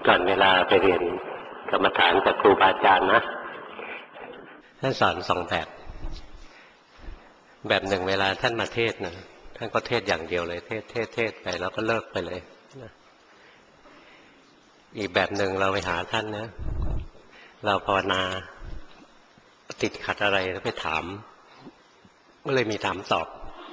ก่อนเวลาไปเรียนกรรมฐานกับครูบาอาจารย์นะท่านสอนสองแบบหนึ่งเวลาท่านมาเทศน์นะท่านก็เทศอย่างเดียวเลยเทศไปแล้วก็เลิกไปเลยนะอีกแบบหนึ่งเราไปหาท่านนะเราภาวนาติดขัดอะไรแล้วไปถามก็เลยมีถามตอบ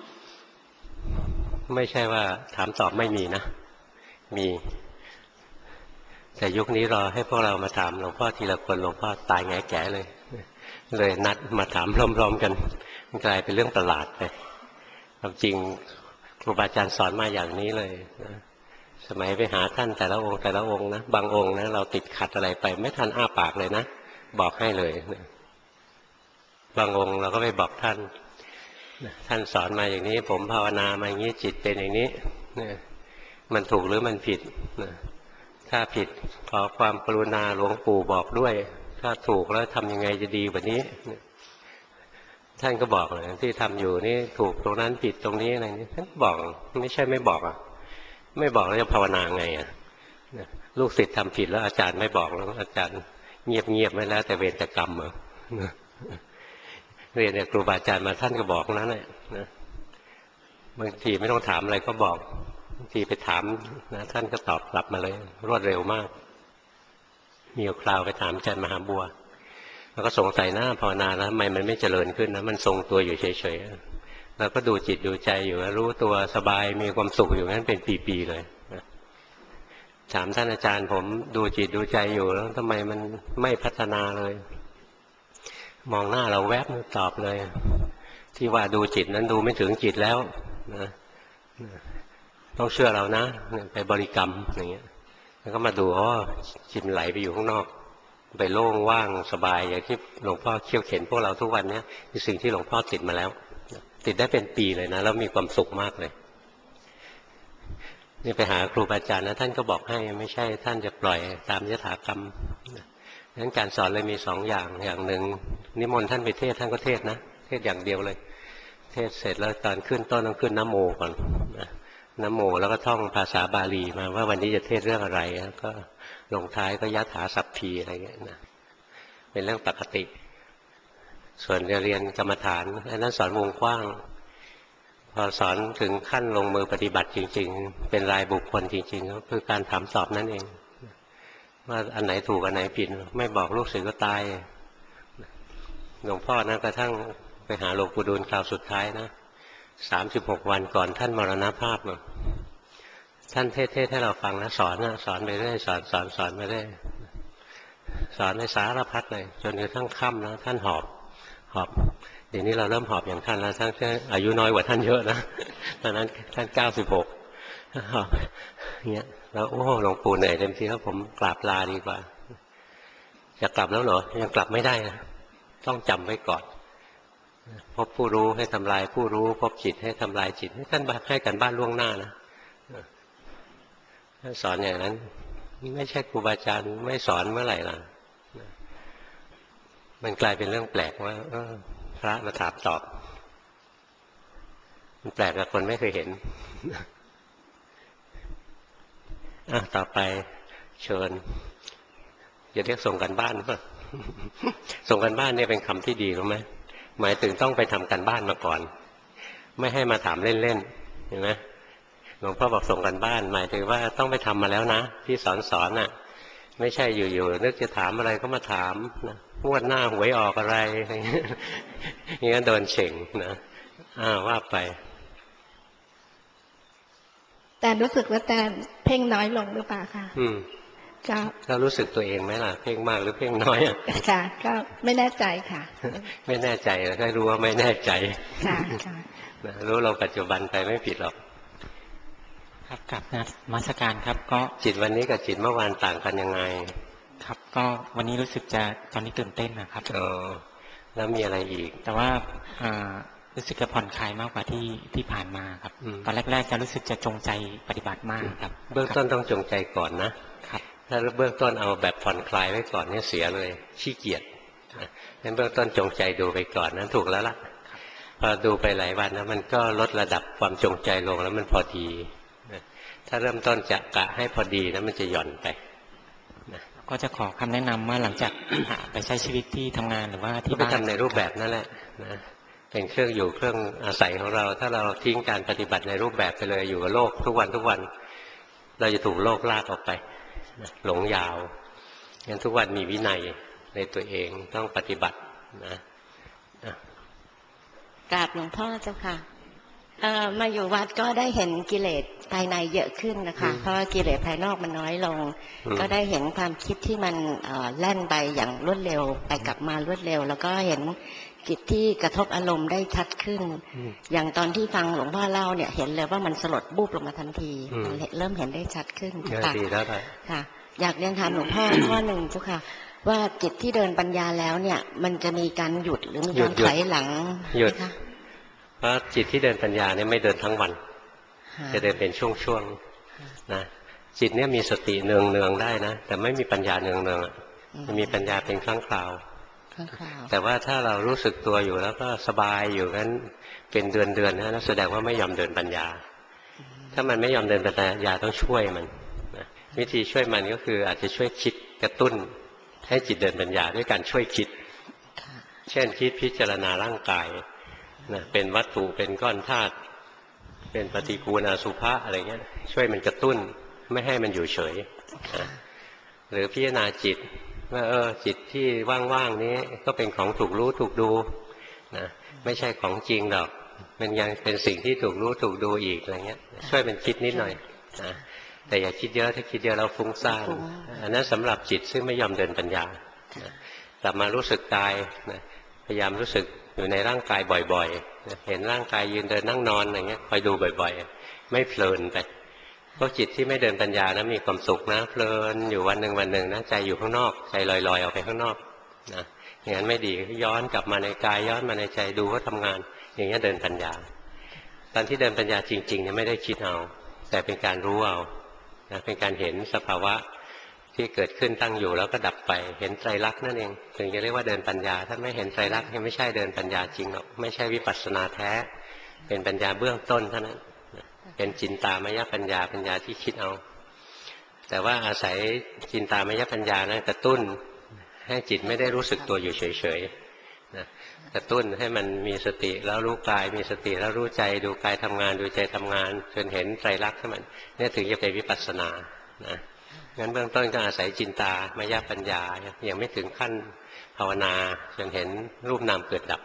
ไม่ใช่ว่าถามตอบไม่มีนะมีแต่ยุคนี้รอให้พวกเรามาถามหลวงพ่อทีละคนหลวงพ่อตายแง่แก่เลยนัดมาถามพร้อมๆกันมันกลายเป็นเรื่องประหลาดไปความจริงครูบาอาจารย์สอนมาอย่างนี้เลยนะสมัยไปหาท่านแต่ละองค์นะบางองค์นะเราติดขัดอะไรไปไม่ทันอ้าปากเลยนะบอกให้เลยนะบางองค์เราก็ไปบอกท่านท่านสอนมาอย่างนี้ผมภาวนามาอย่างนี้จิตเป็นอย่างนี้มันถูกหรือมันผิดถ้าผิดขอความกรุณาหลวงปู่บอกด้วยถ้าถูกแล้วทำยังไงจะดีกว่านี้ท่านก็บอกเลยที่ทำอยู่นี่ถูกตรงนั้นผิดตรงนี้อะไรนี่ท่านบอกไม่ใช่ไม่บอกไม่บอกแล้วจะภาวนาไงลูกศิษย์ทำผิดแล้วอาจารย์ไม่บอกแล้วอาจารย์เงียบไม่แล้วแต่เวรแต่กรรมเรียนเนี่ยครูบาอาจารย์มาท่านก็บอกนั้นแหละบางทีไม่ต้องถามอะไรก็บอกบางทีไปถามนะท่านก็ตอบกลับมาเลยรวดเร็วมากมีคราวไปถามอาจารย์มหาบัวแล้วก็สงสัยหน้าภาวนาแล้วทำไมมันไม่เจริญขึ้นนะมันทรงตัวอยู่เฉยๆเราก็ดูจิตดูใจอยู่รู้ตัวสบายมีความสุขอยู่นั้นเป็นปีๆเลยถามท่านอาจารย์ผมดูจิตดูใจอยู่แล้วทำไมมันไม่พัฒนาเลยมองหน้าเราแวบตอบเลยที่ว่าดูจิตนั้นดูไม่ถึงจิตแล้วนะต้องเชื่อเรานะไปบริกรรมอย่างเงี้ยแล้วก็มาดูจิตไหลไปอยู่ข้างนอกไปโล่งว่างสบายอย่างที่หลวงพ่อเขี่ยวเข็นพวกเราทุกวันนี้คือสิ่งที่หลวงพ่อติดมาแล้วติดได้เป็นปีเลยนะแล้วมีความสุขมากเลยนี่ไปหาครูบาอาจารย์นะท่านก็บอกให้ไม่ใช่ท่านจะปล่อยตามยถากรรมนั้นการสอนเลยมีสองอย่างหนึ่งนิมนต์ท่านไปเทศท่านก็เทศนะเทศอย่างเดียวเลยเทศเสร็จแล้วตอนขึ้นต้นต้องขึ้นนะโมก่อนนะโมแล้วก็ท่องภาษาบาลีมาว่าวันนี้จะเทศเรื่องอะไรก็ลงท้ายก็ยะถาสัพพีอะไรเงี้ยนะเป็นเรื่องปกติส่วนจะเรียนกรรมฐานอันนั้นสอนวงกว้างพอสอนถึงขั้นลงมือปฏิบัติจริงๆเป็นรายบุคคลจริงๆก็คือการถามตอบนั่นเองว่าอันไหนถูกอันไหนผิดไม่บอกลูกศิษย์ก็ตายหลวงพ่อนะกระทั่งไปหาหลวงปู่ดูลคราวสุดท้ายนะ36 วันก่อนท่านมรณภาพท่านเทศให้เราฟังนะสอนไปเรื่อยสอนไปเรื่อยสอนในสารพัดเลยจนกระทั่งค่ำนะท่านหอบเดี๋ยวนี้เราเริ่มหอบอย่างท่านแล้วท่านอายุน้อยกว่าท่านเยอะนะตอนนั้นท่าน96หอบเงี้ยแล้วโอ้หลวงปู่เหนื่อยเต็มทีแล้วผมกราบลาดีกว่าจะกลับแล้วเหรอยังกลับไม่ได้นะต้องจำไว้ก่อนพบผู้รู้ให้ทำลายผู้รู้พบจิตให้ทำลายจิตให้ท่านให้กันบ้านล่วงหน้านะท่านสอนอย่างนั้นไม่ใช่ครูบาอาจารย์ไม่สอนเมื่อไหร่ล่ะมันกลายเป็นเรื่องแปลกว่าพระมาถามตอบมันแปลกกับคนไม่เคยเห็นต่อไปเชิญอย่าเรียกส่งกันบ้านป่ะส่งกันบ้านเนี่ยเป็นคำที่ดีรู้ไหมหมายถึงต้องไปทำกันบ้านมาก่อนไม่ให้มาถามเล่นๆเห็นไหมหลวงพ่อบอกส่งกันบ้านหมายถึงว่าต้องไปทำมาแล้วนะที่สอนน่ะไม่ใช่อยู่ๆนึกจะถามอะไรก็มาถามนะงวดหน้าหวยออกอะไรอย่างนี้โดนเฉ่งนะว่าไปแต่รู้สึกว่าแต่เพ่งน้อยลงหรือเปล่าคะก็รู้สึกตัวเองไหมล่ะเพ่งมากหรือเพ่งน้อยค่ะก็ไม่แน่ใจค่ะไม่แน่ใจแล้วก็รู้ว่าไม่แน่ใจค่ะรู้เราปัจจุบันไปไม่ผิดหรอกครับกับมาสการครับก็จิตวันนี้กับจิตเมื่อวานต่างกันยังไงครับก็วันนี้รู้สึกจะตอนนี้ตื่นเต้นนะครับแล้วมีอะไรอีกแต่ว่ารู้สึกจะผ่อนคลายมากกว่าที่ผ่านมาครับตอนแรกๆจะรู้สึกจะจงใจปฏิบัติมากครับเบื้องต้นต้องจงใจก่อนนะครับถ้าเบื้องต้นเอาแบบผ่อนคลายไว้ก่อนเนี่ยเสียเลยขี้เกียจงั้นเบื้องต้นจงใจดูไปก่อนนั้นถูกแล้วล่ะพอดูไปหลายวันนะมันก็ลดระดับความจงใจลงแล้วมันพอดีถ้าเริ่มต้นจะกะให้พอดีนะมันจะหย่อนไปก็จะขอคำแนะนำว่าหลังจาก ไปใช้ชีวิตที่ทำงานหรือว่าที่ไปบ้านทำในรูปแบบนั่นแหละนะเป็นเครื่องอยู่เครื่องอาศัยของเราถ้าเราทิ้งการปฏิบัติในรูปแบบไปเลยอยู่กับโลกทุกวันทุกวันเราจะถูกโลกลากออกไปนะหลงยาวงั้นทุกวันมีวินัยในตัวเองต้องปฏิบัตินะกราบหลวงพ่อเจ้าค่ะมาอยู่วัดก็ได้เห็นกิเลสภายในเยอะขึ้นนะคะเพราะว่ากิเลสภายนอกมันน้อยลงก็ได้เห็นความคิดที่มันแล่นไปอย่างรวดเร็วไปกลับมารวดเร็วแล้วก็เห็นจิตที่กระทบอารมณ์ได้ชัดขึ้นอย่างตอนที่ฟังหลวงพ่อเล่าเนี่ยเห็นเลยว่ามันสลดบูบลงมาทันทีมันเริ่มเห็นได้ชัดขึ้นค่ะค่ะอยากเรียนถามหลวงพ่อข้อหนึ่งเจ้าค่ะว่าจิตที่เดินปัญญาแล้วเนี่ยมันจะมีการหยุดหรือมีการถอยหลังหยุดเพราะจิตที่เดินปัญญาเนี่ยไม่เดินทั้งวันจะเดินเป็นช่วงๆนะจิตเนี่ยมีสติเนืองๆได้นะแต่ไม่มีปัญญาเนืองๆมันมีปัญญาเป็นครั้งคราวแต่ว่าถ้าเรารู้สึกตัวอยู่แล้วก็สบายอยู่งั้นเป็นเดือนๆนะแสดงว่าไม่ยอมเดินปัญญาถ้ามันไม่ยอมเดินปัญญาต้องช่วยมันนะวิธีช่วยมันก็คืออาจจะช่วยคิดกระตุ้นให้จิตเดินปัญญาด้วยการช่วยคิดเช่นคิดพิจารณาร่างกายนะเป็นวัตถุเป็นก้อนธาตุเป็นปฏิกูลอสุภะอะไรเงี้ยช่วยมันกระตุ้นไม่ให้มันอยู่เฉยนะหรือพิจารณาจิตว่าจิตที่ว่างๆนี้ก็เป็นของถูกรู้ถูกดูนะไม่ใช่ของจริงหรอกมันยังเป็นสิ่งที่ถูกรู้ถูกดูอีกอะไรเงี้ยช่วยมันคิดนิดหน่อยนะแต่อย่าคิดเยอะถ้าคิดเยอะเราฟุ้งซ่านอันนั้นสำหรับจิตซึ่งไม่ยอมเดินปัญญานะกลับมารู้สึกกายนะพยายามรู้สึกอยู่ในร่างกายบ่อยๆนะเห็นร่างกายยืนเดินนั่งนอนอะไรเงี้ยคอยดูบ่อยๆไม่เพลินไปเพราะจิตที่ไม่เดินปัญญานะมีความสุขนะเพลินอยู่วันหนึ่งนะใจอยู่ข้างนอกใจลอยๆออกไปข้างนอกนะอย่างนั้นไม่ดีย้อนกลับมาในกายย้อนมาในใจดูเขาทำงานอย่างนี้เดินปัญญาตอนที่เดินปัญญาจริงๆเนี่ยไม่ได้คิดเอาแต่เป็นการรู้เอานะเป็นการเห็นสภาวะที่เกิดขึ้นตั้งอยู่แล้วก็ดับไปเห็นไตรลักษณ์นั่นเองถึงจะเรียกว่าเดินปัญญาถ้าไม่เห็นไตรลักษณ์ไม่ใช่เดินปัญญาจริงหรอกไม่ใช่วิปัสสนาแท้เป็นปัญญาเบื้องต้นเท่านั้นเป็นจินตามยปัญญาปัญญาที่คิดเอาแต่ว่าอาศัยจินตามยปัญญานั้นกระตุ้นให้จิตไม่ได้รู้สึกตัวอยู่เฉยๆนะกระตุ้นให้มันมีสติแล้วรู้กายมีสติแล้วรู้ใจดูกายทำงานดูใจทำงานจนเห็นไตรลักษณ์ให้มันเนี่ยถึงจะเป็นวิปัสสนานะงั้นเบื้องต้นก็อาศัยจินตามยปัญญายังไม่ถึงขั้นภาวนาจนเห็นรูปนามเกิดดับ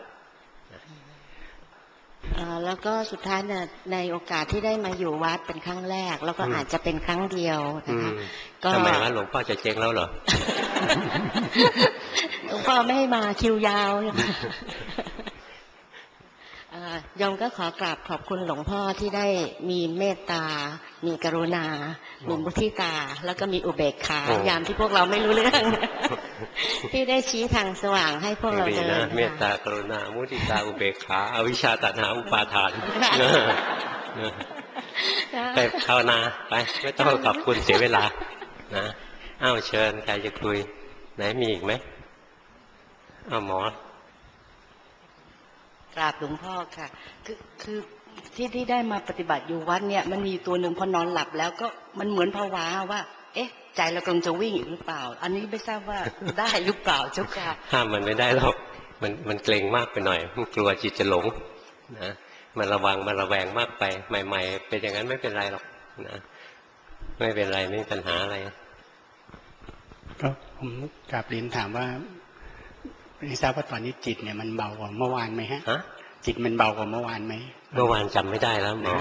แล้วก็สุดท้ายเนี่ยในโอกาสที่ได้มาอยู่วัดเป็นครั้งแรกแล้วก็อาจจะเป็นครั้งเดียวนะคะทำไมวะหลวงพ่อจะเจ๊งแล้วเหรอหลวงพ่อไม่ให้มาคิวยาวโยมก็ขอกราบขอบคุณหลวงพ่อที่ได้มีเมตตามีกรุณามีมุทิตาแล้วก็มีอุเบกขายามที่พวกเราไม่รู้เรื่องที่ได้ชี้ทางสว่างให้พวกเราเดินเมตตากรุณามุทิตาอุเบกขาอวิชชาตัณหาอุปาทานไปภาวนาไปไม่ต้องขอบคุณเสียเวลานะเชิญใครจะคุยไหนมีอีกไหมหมอกราบหลวงพ่อค่ะคือที่ได้มาปฏิบัติอยู่วัดเนี่ยมันมีตัวหนึ่งพอนอนหลับแล้วก็มันเหมือนภาวะว่าเอ๊ะใจเรากำลังจะวิ่งอีกหรือเปล่าอันนี้ไม่ทราบว่าได้หรือเปล่าเจ้าค่ะห้ามมันไม่ได้หรอกมันเกรงมากไปหน่อยมันกลัวจิตจะหลงนะมันระวังมันระแวงมากไปใหม่ๆเป็นอย่างนั้นไม่เป็นไรหรอกนะไม่เป็นไรไม่มีปัญหาอะไรก็ผมกราบเรียนถามว่าไม่ทราบว่าตอนนี้จิตเนี่ยมันเบากว่าเมื่อวานไหมฮะจิตมันเบากว่าเมื่อวานไหมเมื่อวานจำไม่ได้แล้วหมอ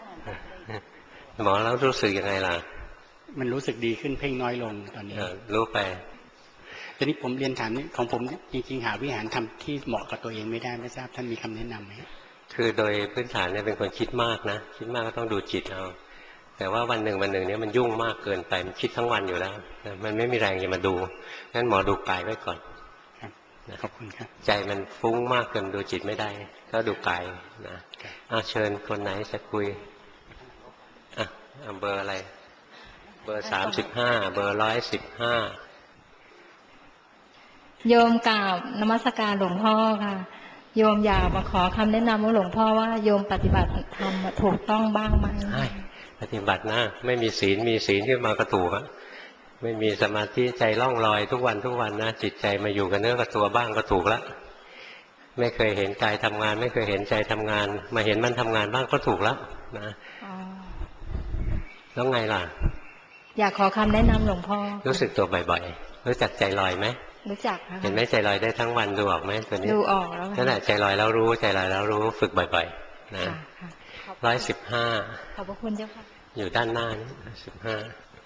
แล้วรู้สึกยังไงล่ะมันรู้สึกดีขึ้นเพ่งน้อยลงตอนนี้รู้ไปทีนี้ผมเรียนถามนี่ของผมจริงๆหาวิหารทำที่เหมาะกับตัวเองไม่ได้ไม่ทราบท่านมีคำแนะนำไหมคือโดยพื้นฐานเนี่ยเป็นคนคิดมากนะคิดมากก็ต้องดูจิตเอาแต่ว่าวันหนึ่งเนี่ยมันยุ่งมากเกินไปมันคิดทั้งวันอยู่แล้วมันไม่มีแรงจะมาดูงั้นหมอดูกายไว้ก่อนขอบคุณครับใจมันฟุ้งมากเกินดูจิตไม่ได้ก็ดูกายนะเชิญคนไหนจะคุยเบอร์อะไรเบอร์35เบอร์115 โยมกราบนมัสการหลวงพ่อค่ะโยมอยากมาขอคำแนะนำว่าหลวงพ่อว่าโยมปฏิบัติธรรมถูกต้องบ้างไหมปฏิบัตินะไม่มีศีลมีศีลขึ้นมาก็ถูกไม่มีสมาธิใจล่องลอยทุกวันนะจิตใจมาอยู่กับเนื้อกับตัวบ้างก็ถูกแล้วไม่เคยเห็นกายทำงานไม่เคยเห็นใจทำงานมาเห็นมันทำงานบ้างก็ถูกแล้วนะแล้วไงล่ะอยากขอคำแนะนำหลวงพ่อรู้สึกตัวบ่อยๆรู้จักใจลอยไหมรู้จักค่ะเห็นไหมใจลอยได้ทั้งวันดูออกไหมตัวนี้ดูออกแล้วนั่นแหละใจลอยแล้วรู้ใจลอยแล้วรู้ฝึกบ่อยๆนะ115 ขอบพระคุณเจ้าค่ะอยู่ด้านหน้านี่15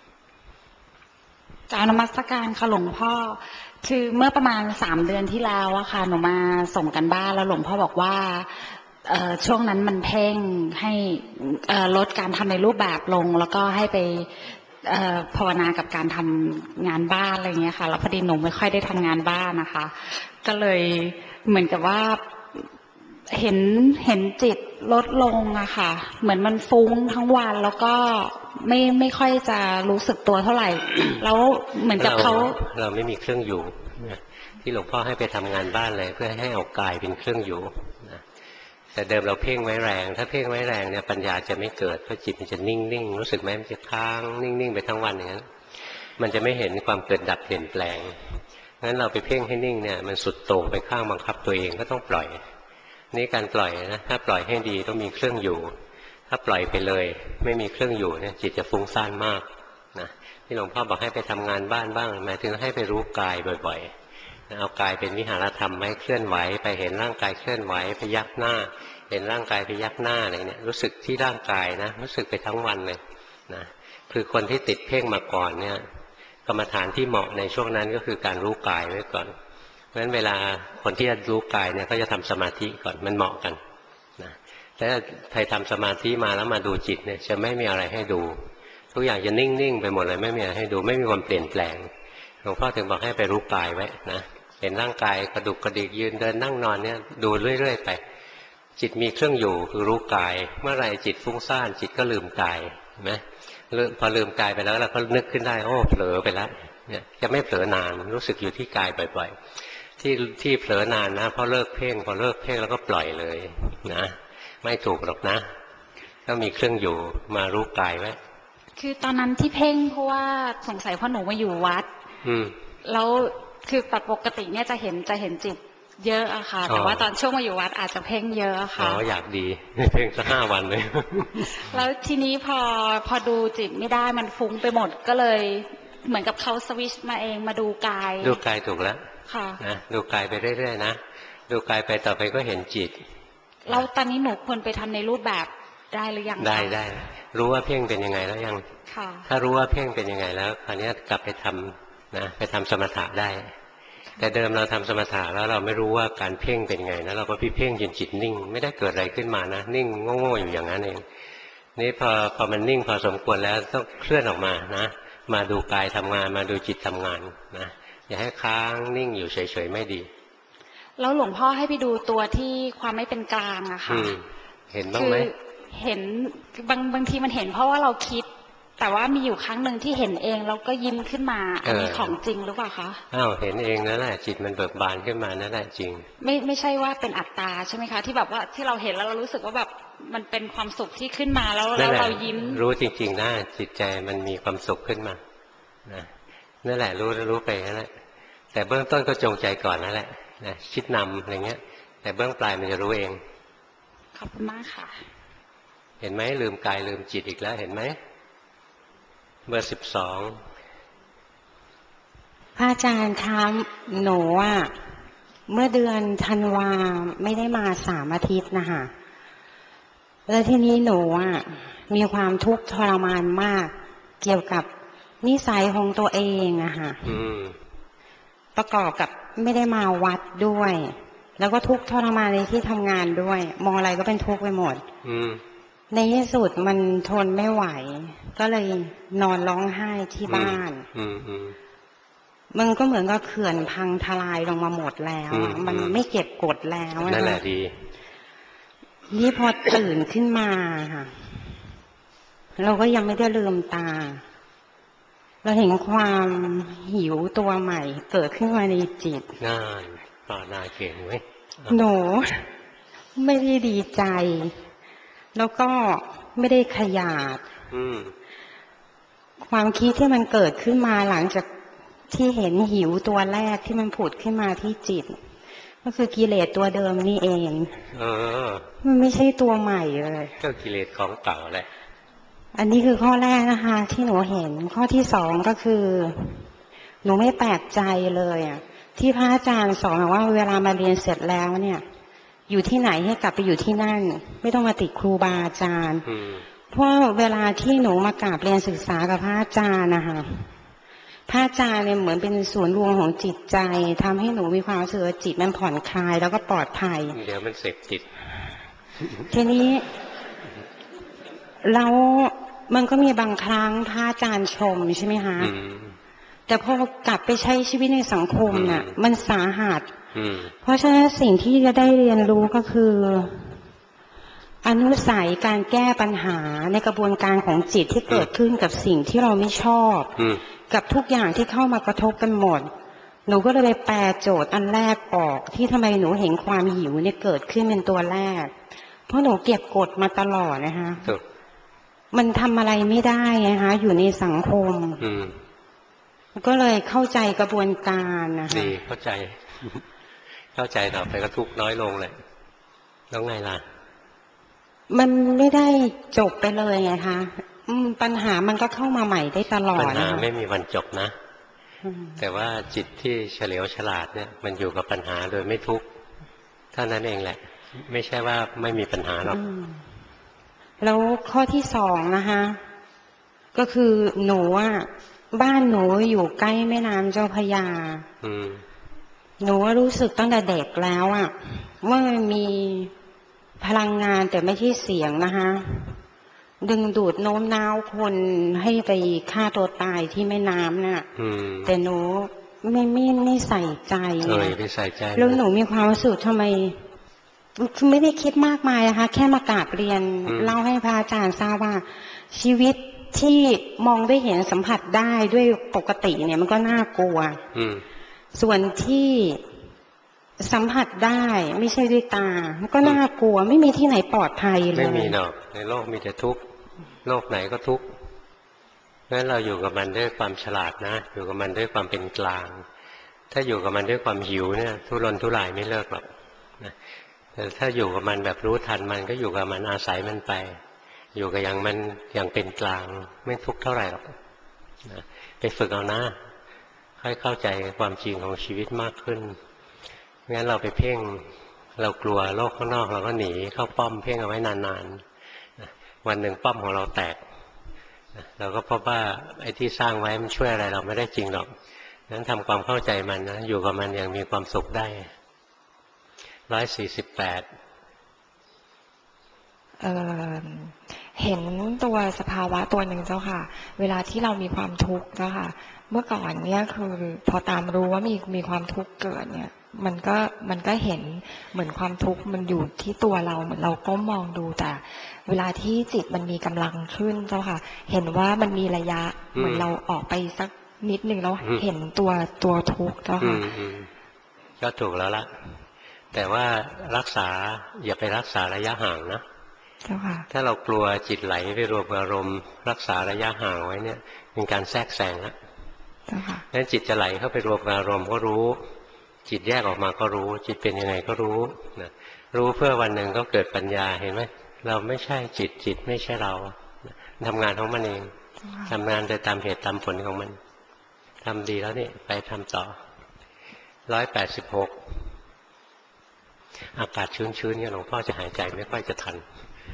กราบนมัสการค่ะหลวงพ่อคือเมื่อประมาณ3 เดือนที่แล้วอะค่ะหนูมาส่งกันบ้านแล้วหลวงพ่อบอกว่าช่วงนั้นมันเพ่งให้ลดการทำในรูปแบบลงแล้วก็ให้ไปภาวนากับการทำงานบ้านอะไรเงี้ยค่ะแล้วพอดีหนูไม่ค่อยได้ทำงานบ้านนะคะก็เลยเหมือนกับว่าเห็นจิตลดลงอะค่ะเหมือนมันฟุ้งทั้งวันแล้วก็ไม่ค่อยจะรู้สึกตัวเท่าไหร่แล้วเหมือนกับเราไม่มีเครื่องอยู่ที่หลวงพ่อให้ไปทำงานบ้านเลยเพื่อให้เอากายเป็นเครื่องอยู่แต่เดิมเราเพ่งไว้แรงถ้าเพ่งไว้แรงเนี่ยปัญญาจะไม่เกิดเพราะจิตมันจะนิ่งรู้สึกไหมมันจะค้างนิ่งไปทั้งวันอย่างนั้นมันจะไม่เห็นความเกิดดับเปลี่ยนแปลงงั้นเราไปเพ่งให้นิ่งเนี่ยมันสุดโต่งไปข้างบังคับตัวเองก็ต้องปล่อยนี่การปล่อยนะถ้าปล่อยให้ดีต้องมีเครื่องอยู่ถ้าปล่อยไปเลยไม่มีเครื่องอยู่เนี่ยจิตจะฟุ้งซ่านมากนะที่หลวงพ่อบอกให้ไปทำงานบ้านบ้างหมายถึงให้ไปรู้กายบ่อยๆเอากายเป็นวิหารธรรมให้เคลื่อนไหวไปเห็นร่างกายเคลื่อนไหวพยักหน้าเห็นร่างกายพยักหน้าอะไรเนี่ยรู้สึกที่ร่างกายนะรู้สึกไปทั้งวันเลยนะคือคนที่ติดเพ่งมาก่อนเนี่ยกรรมฐานที่เหมาะในช่วงนั้นก็คือการรู้กายไว้ก่อนเพราะฉะนั้นเวลาคนที่จะรู้กายเนี่ยก็จะทำสมาธิก่อนมันเหมาะกันนะแต่ใครทำสมาธิมาแล้วมาดูจิตเนี่ยจะไม่มีอะไรให้ดูทุกอย่างจะนิ่งๆไปหมดเลยไม่มีอะไรให้ดูไม่มีความเปลี่ยนแปลงหลวงพ่อถึงบอกให้ไปรู้กายไว้นะเห็นร่างกายกระดุกกระดิกยืนเดินนั่งนอนเนี่ยดูเรื่อยๆไปจิตมีเครื่องอยู่คือรู้กายเมื่อไรจิตฟุ้งซ่านจิตก็ลืมกายเห็นไหมพอลืมกายไปแล้วเราก็นึกขึ้นได้โอ้เผลอไปแล้วเนี่ยจะไม่เผลอนานรู้สึกอยู่ที่กายบ่อยๆที่เผลอนานนะเพราะเลิกเพ่งพอเลิกเพ่งแล้วก็ปล่อยเลยนะไม่ถูกหรอกนะต้องมีเครื่องอยู่มารู้กายไว้คือตอนนั้นที่เพ่งเพราะว่าสงสัยเพราะหนูมาอยู่วัดแล้วคือปกติเนี่ยจะเห็นจิตเยอะอะค่ะแต่ว่าตอนช่วงมาอยู่วัดอาจจะเพ่งเยอะค่ะอยากดีเพ่งสัก5 วันเลยแล้วทีนี้พอดูจิตไม่ได้มันฟุ้งไปหมดก็เลยเหมือนกับเขาสวิชมาเองมาดูกายถูกแล้วค่ะนะดูกายไปเรื่อยๆนะดูกายไปต่อไปก็เห็นจิตแล้วตอนนี้หนูควรไปทำในรูปแบบได้หรือยังได้รู้ว่าเพ่งเป็นยังไงแล้วยังถ้ารู้ว่าเพ่งเป็นยังไงแล้วคราวนี้กลับไปทำนะไปทำสมถะได้แต่เดิมเราทำสมถะแล้วเราไม่รู้ว่าการเพ่งเป็นไงนะเราก็เพ่งจนจิตนิ่งไม่ได้เกิดอะไรขึ้นมานะนิ่งโง่ๆอยู่อย่างนั้นเองนี่พอมันนิ่งพอสมควรแล้วต้องเคลื่อนออกมานะมาดูกายทำงานมาดูจิตทำงานนะอย่าให้ค้างนิ่งอยู่เฉยๆไม่ดีแล้วหลวงพ่อให้ไปดูตัวที่ความไม่เป็นกลางอะค่ะเห็นบ้างไหมเห็นบางทีมันเห็นเพราะว่าเราคิดแต่ว่ามีอยู่ครั้งหนึ่งที่เห็นเองแล้วก็ยิ้มขึ้นมาอันนี้ของจริงหรือเปล่าคะเห็นเองนั่นแหละจิตมันเบิกบานขึ้นมานั่นแหละจริงไม่ใช่ว่าเป็นอัตตาใช่ไหมคะที่แบบว่าที่เราเห็นแล้วเรารู้สึกว่าแบบมันเป็นความสุขที่ขึ้นมาแล้วเรายิ้มรู้จริงๆนะจิตใจมันมีความสุขขึ้นมานั่นแหละรู้ไปนั่นแหละแต่เบื้องต้นก็จงใจก่อนนั่นแหละนะคิดนำอะไรเงี้ยแต่เบื้องปลายมันจะรู้เองขอบคุณมากค่ะเห็นไหมลืมกายลืมจิตอีกแล้วเห็นไหมเบอร์12 พระอาจารย์คะหนูเมื่อเดือนธันวาไม่ได้มา3 อาทิตย์นะคะแล้วทีนี้หนูมีความทุกข์ทรมานมากเกี่ยวกับนิสัยของตัวเองอะค่ะประกอบกับไม่ได้มาวัดด้วยแล้วก็ทุกข์ทรมานในที่ทำงานด้วยมองอะไรก็เป็นทุกข์ไปหมดในที่สุดมันทนไม่ไหวก็เลยนอนร้องไห้ที่บ้านมันก็เหมือนกับเขื่อนพังทลายลงมาหมดแล้วมันไม่เก็บกดแล้วนั่นแหละดีนี่พอตื่นขึ้นมาค่ะเราก็ยังไม่ได้ลืมตาเราเห็นความหิวตัวใหม่เกิดขึ้นมาในจิตน่าภาวนาเก่งไหมหนูไม่ได้ดีใจแล้วก็ไม่ได้ขยาดความคิดที่มันเกิดขึ้นมาหลังจากที่เห็นหิวตัวแรกที่มันผุดขึ้นมาที่จิตก็คือกิเลสตัวเดิมนี่เองมันไม่ใช่ตัวใหม่เลยก็กิเลสของเก่าแหละอันนี้คือข้อแรกนะคะที่หนูเห็นข้อที่สองก็คือหนูไม่แปลกใจเลยอ่ะที่พระอาจารย์สอนว่าเวลามาเรียนเสร็จแล้วเนี่ยอยู่ที่ไหนให้กลับไปอยู่ที่นั่นไม่ต้องมาติดครูบาอาจารย์เพราะเวลาที่หนูมากราบเรียนศึกษากับพระอาจารย์นะคะพระอาจารย์เนี่ยเหมือนเป็นศูนย์รวมของจิตใจทำให้หนูมีความรู้สึกจิตมันผ่อนคลายแล้วก็ปลอดภัยเดี๋ยวมันเสพติดทีนี้แล้วมันก็มีบางครั้งพระอาจารย์ชมใช่ไหมคะแต่พอกลับไปใช้ชีวิตในสังคมน่ะมันสาหัสเพราะฉะนั้นสิ่งที่จะได้เรียนรู้ก็คืออนุสัยการแก้ปัญหาในกระบวนการของจิตที่เกิดขึ้นกับสิ่งที่เราไม่ชอบกับทุกอย่างที่เข้ามากระทบกันหมดหนูก็เลยไปแปลโจทย์อันแรกออกที่ทำไมหนูเห็นความหิวเนี่ยเกิดขึ้นเป็นตัวแรกเพราะหนูเก็บกดมาตลอดนะคะมันทำอะไรไม่ได้นะคะอยู่ในสังคมก็เลยเข้าใจกระบวนการนะคะดีเข้าใจต่อไปก็ทุกข์น้อยลงเลยแล้วไงล่ะมันไม่ได้จบไปเลยไงคะปัญหามันก็เข้ามาใหม่ได้ตลอดปัญหาไม่มีวันจบนะแต่ว่าจิตที่เฉลียวฉลาดเนี่ยมันอยู่กับปัญหาโดยไม่ทุกข์เท่านั้นเองแหละไม่ใช่ว่าไม่มีปัญหาหรอกแล้วข้อที่สองนะคะก็คือหนูอ่ะบ้านหนูอยู่ใกล้แม่น้ำเจ้าพระยาหนูรู้สึกตั้งแต่เด็กแล้วอ่ะว่ามันมีพลังงานแต่ไม่ใช่เสียงนะคะดึงดูดโน้มน้าวคนให้ไปฆ่าตัวตายที่แม่น้ำน่ะแต่หนูไม่ใส่ใจไม่ใส่ใจแล้วหนูมีความรู้สึกทำไมไม่ได้คิดมากมายนะคะแค่มากราบเรียนเล่าให้พระอาจารย์ทราบว่าชีวิตที่มองได้เห็นสัมผัสได้ด้วยปกติเนี่ยมันก็น่ากลัวส่วนที่สัมผัสได้ไม่ใช่ด้วยตามันก็น่ากลัวไม่มีที่ไหนปลอดภัยเลยไม่มีหรอกในโลกมีแต่ทุกข์โลกไหนก็ทุกข์งั้นเราอยู่กับมันด้วยความฉลาดนะอยู่กับมันด้วยความเป็นกลางถ้าอยู่กับมันด้วยความหิวเนี่ยทุรนทุรายไม่เลิกหรอกแต่ถ้าอยู่กับมันแบบรู้ทันมันก็อยู่กับมันอาศัยมันไปอยู่กับอย่างเป็นกลางไม่ทุกข์เท่าไหร่หรอกไปฝึกเอานะค่อยเข้าใจความจริงของชีวิตมากขึ้นงั้นเราไปเพ่งเรากลัวโลกข้างนอกเราก็หนีเข้าป้อมเพ่งเอาไว้นานๆวันหนึ่งป้อมของเราแตกเราก็พบว่าไอ้ที่สร้างไว้มันช่วยอะไรเราไม่ได้จริงหรอกนั้นทำความเข้าใจมันนะอยู่กับมันอย่างมีความสุขได้148 เห็นตัวสภาวะตัวหนึ่งเจ้าค่ะเวลาที่เรามีความทุกข์เจ้าค่ะเมื่อก่อนเนี่ยคือพอตามรู้ว่ามีความทุกข์เกิดเนี่ยมันก็เห็นเหมือนความทุกข์มันอยู่ที่ตัวเราเหมือนเราก้มมองดูแต่เวลาที่จิตมันมีกำลังขึ้นเจ้าค่ะเห็นว่ามันมีระยะเหมือนเราออกไปสักนิดนึงแล้วเห็นตัวทุกข์เจ้าค่ะก็ถูกแล้วล่ะแต่ว่าอย่าไปรักษาระยะห่างนะถ้าเรากลัวจิตไหลไปรวมอารมณ์รักษาระยะห่างไว้เนี่ยเป็นการแทรกแซงแล้วนั้นจิตจะไหลเข้าไปรวมอารมณ์ก็รู้จิตแยกออกมาก็รู้จิตเป็นยังไงก็รู้นะรู้เพื่อวันหนึ่งก็เกิดปัญญาเห็นไหมเราไม่ใช่จิตไม่ใช่เราทำงานของมันเองทำงานโดยตามเหตุตามผลของมันทำดีแล้วนี่ไปทำต่อ186อากาศชื้นๆเนี่ยหลวงพ่อจะหายใจไม่ค่อยจะทัน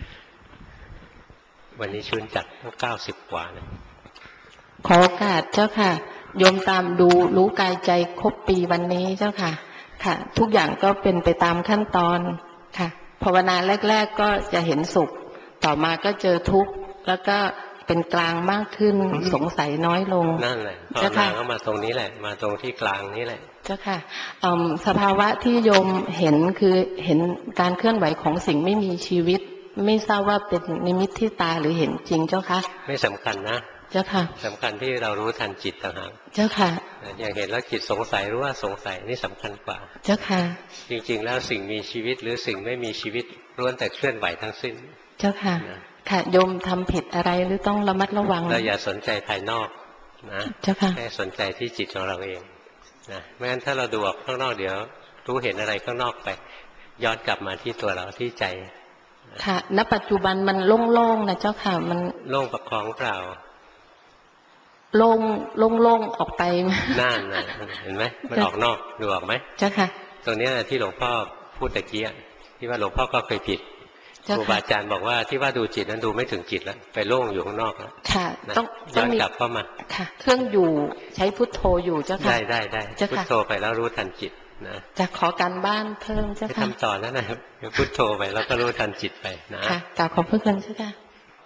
วันนี้ชื้นจัดต้อง90 กว่านะขอโอกาสเจ้าค่ะโยมตามดูรู้กายใจครบปีวันนี้เจ้าค่ะค่ะทุกอย่างก็เป็นไปตามขั้นตอนค่ะภาวนาแรกๆก็จะเห็นสุขต่อมาก็เจอทุกข์แล้วก็เป็นกลางมากขึ้นสงสัยน้อยลงนั่นแหละภาวนาก็มาตรงนี้แหละมาตรงที่กลางนี้แหละเจ้าค่ะสภาวะที่โยมเห็นคือเห็นการเคลื่อนไหวของสิ่งไม่มีชีวิตไม่ทราบว่าเป็นนิมิตที่ตาหรือเห็นจริงเจ้าค่ะไม่สำคัญนะเจ้าค่ะสำคัญที่เรารู้ทันจิตต่างหากเจ้าค่ะอย่างเห็นแล้วจิตสงสัยรู้ว่าสงสัยนี่สำคัญกว่าเจ้าค่ะจริงๆแล้วสิ่งมีชีวิตหรือสิ่งไม่มีชีวิตล้วนแต่เคลื่อนไหวทั้งสิ้นเจ้าค่ะค่ะโยมทำผิดอะไรหรือต้องระมัดระวังเราอย่าสนใจภายนอกนะแค่สนใจที่จิตของเราเองนะไม่งั้นถ้าเราดูออกข้างนอกเดี๋ยวรู้เห็นอะไรข้างนอกไปย้อนกลับมาที่ตัวเราที่ใจค่ะณปัจจุบันมันโล่งๆนะเจ้าค่ะมันโล่งประคองเปล่าโล่งออกไปน่านนะเห็นไหมมันออกนอกดูออกไหมเจ้าค่ะตรงนี้ที่หลวงพ่อพูดตะกี้ที่ว่าหลวงพ่อก็เคยผิดครูบาอาจารย์บอกว่าที่ว่าดูจิตนั้นดูไม่ถึงจิตแล้วไปโล่งอยู่ข้างนอกแล้วค่ะต้องย้อนกลับเข้ามาค่ะเครื่องอยู่ใช้พุทโธอยู่เจ้าค่ะได้พุทโธไปแล้วรู้ทันจิตนะจะขอการบ้านเพิ่มเจ้าค่ะทำต่อแล้วนะพุทโธไปแล้วก็รู้ทันจิตไปนะค่ะกราบขอบพระคุณเจ้าค่ะ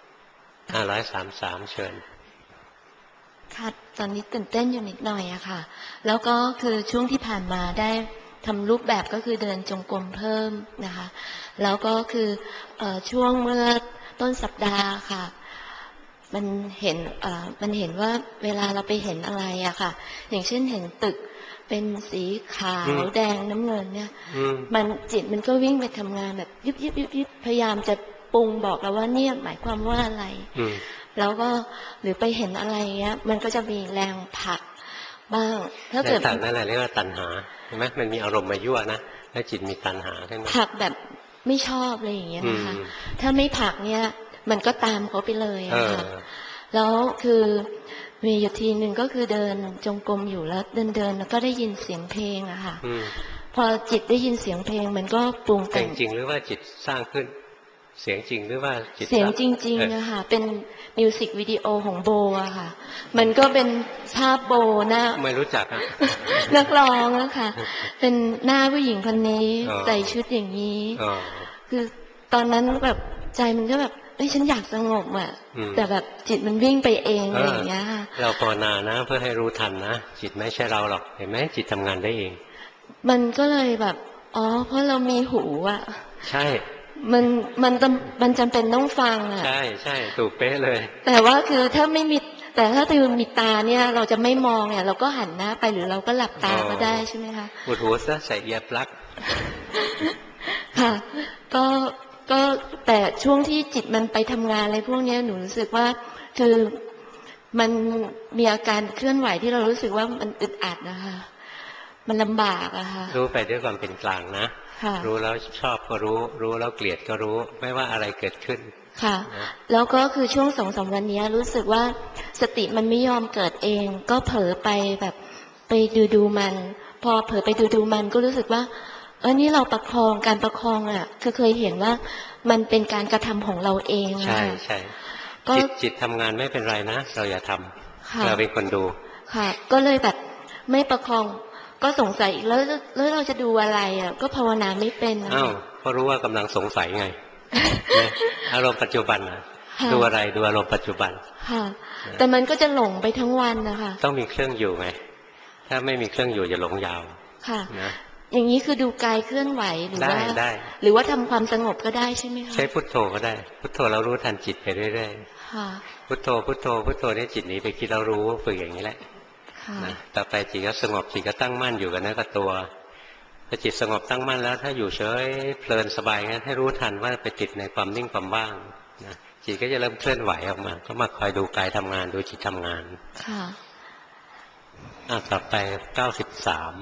133เชิญค่ะตอนนี้ตื่นเต้นอยู่นิดหน่อยอะค่ะแล้วก็คือช่วงที่ผ่านมาได้ทำรูปแบบก็คือเดินจงกรมเพิ่มนะคะแล้วก็คือช่วงเมื่อต้นสัปดาห์ค่ะมันเห็นว่าเวลาเราไปเห็นอะไรอะค่ะอย่างเช่นเห็นตึกเป็นสีขาวแดงน้ำเงินเนี่ยมันจิตมันก็วิ่งไปทำงานแบบยิบพยายามจะปรุงบอกเราว่าเนี่ยหมายความว่าอะไรแล้วก็หรือไปเห็นอะไรเงี้ยมันก็จะมีแรงผลักบ้างถ้าเกิดผลักนั่นแหละเรียกว่าตัณหาเห็นไหมมันมีอารมณ์มายั่วนะแล้วจิตมีตัณหาขึ้นมาผลักแบบไม่ชอบอะไรอย่างเงี้ยนะคะถ้าไม่ผลักเนี่ยมันก็ตามเขาไปเลยอะค่ะแล้วคือมีอยู่ทีนึงก็คือเดินจงกรมอยู่แล้วเดินแล้วก็ได้ยินเสียงเพลงอะค่ะพอจิตได้ยินเสียงเพลงมันก็ปรุงแต่งจริงหรือว่าจิตสร้างขึ้นเสียงจริงหรือว่าจิตเสียงจริงๆอะค่ะเป็นมิวสิกวิดีโอของโบอะค่ะมันก็เป็นภาพโบนะไม่รู้จักอะนักร้องอะค่ะเป็นหน้าผู้หญิงคนนี้ใส่ชุดอย่างนี้คือตอนนั้นแบบใจมันก็แบบฉันอยากสงบอะแต่แบบจิตมันวิ่งไปเองอะไรอย่างเงี้ยเราภาวนานะเพื่อให้รู้ทันนะจิตไม่ใช่เราหรอกเห็นไหมจิตทำงานได้เองมันก็เลยแบบเพราะเรามีหูอะใช่มันจำเป็นต้องฟังอะใช่ถูกเป๊ะเลยแต่ว่าคือถ้าไม่มีแต่ถ้าตื่นมีตาเนี่ยเราจะไม่มองเนี่ยเราก็หันหน้าไปหรือเราก็หลับตาก็ได้ใช่ไหมคะอุดหูซะใส่เอียร์ปลั๊กค่ะก็แต่ช่วงที่จิตมันไปทำงานอะไรพวกนี้หนูรู้สึกว่าคือมันมีอาการเคลื่อนไหวที่เรารู้สึกว่ามันอึดอัดนะคะมันลำบากอะค่ะรู้ไปด้วยความเป็นกลางนะรู้แล้วชอบก็รู้แล้วเกลียดก็รู้ไม่ว่าอะไรเกิดขึ้นค่ะแล้วก็คือช่วง2-3 วันนี้รู้สึกว่าสติมันไม่ยอมเกิดเองก็เผลอไปแบบไปดูมันพอเผลอไปดูมันก็รู้สึกว่านี่เราประคองการประคองอ่ะคือเคยเห็นว่ามันเป็นการกระทำของเราเองใช่จิตทำงานไม่เป็นไรนะเราอย่าทำเราเป็นคนดูค่ะก็เลยแบบไม่ประคองก็สงสัยอีกแล้วเราจะดูอะไรอ่ะก็ภาวนาไม่เป็นก็รู้ว่ากำลังสงสัยไงอารมณ์ปัจจุบันนะดูอะไรดูอารมณ์ปัจจุบันค่ะแต่มันก็จะหลงไปทั้งวันนะคะต้องมีเครื่องอยู่ไงถ้าไม่มีเครื่องอยู่จะหลงยาวค่ะนะอย่างนี้คือดูกายเคลื่อนไหวหรือว่าได้หรือว่าทำความสงบก็ได้ใช่ไหมคะใช้พุทโธก็ได้พุทโธเรารู้ทันจิตไปเรื่อยๆพุทโธนี่จิตหนีไปคิดเรารู้ฝึกอย่างนี้แหละต่อไปจิตก็สงบจิตก็ตั้งมั่นอยู่กับเนื้อกับตัวพอจิตสงบตั้งมั่นแล้วถ้าอยู่เฉยเพลินสบายงั้นให้รู้ทันว่าไปติดในความนิ่งความว่างจิตก็จะเริ่มเคลื่อนไหวออกมาก็มาคอยดูกายทำงานดูจิตทำงานค่ะต่อไป93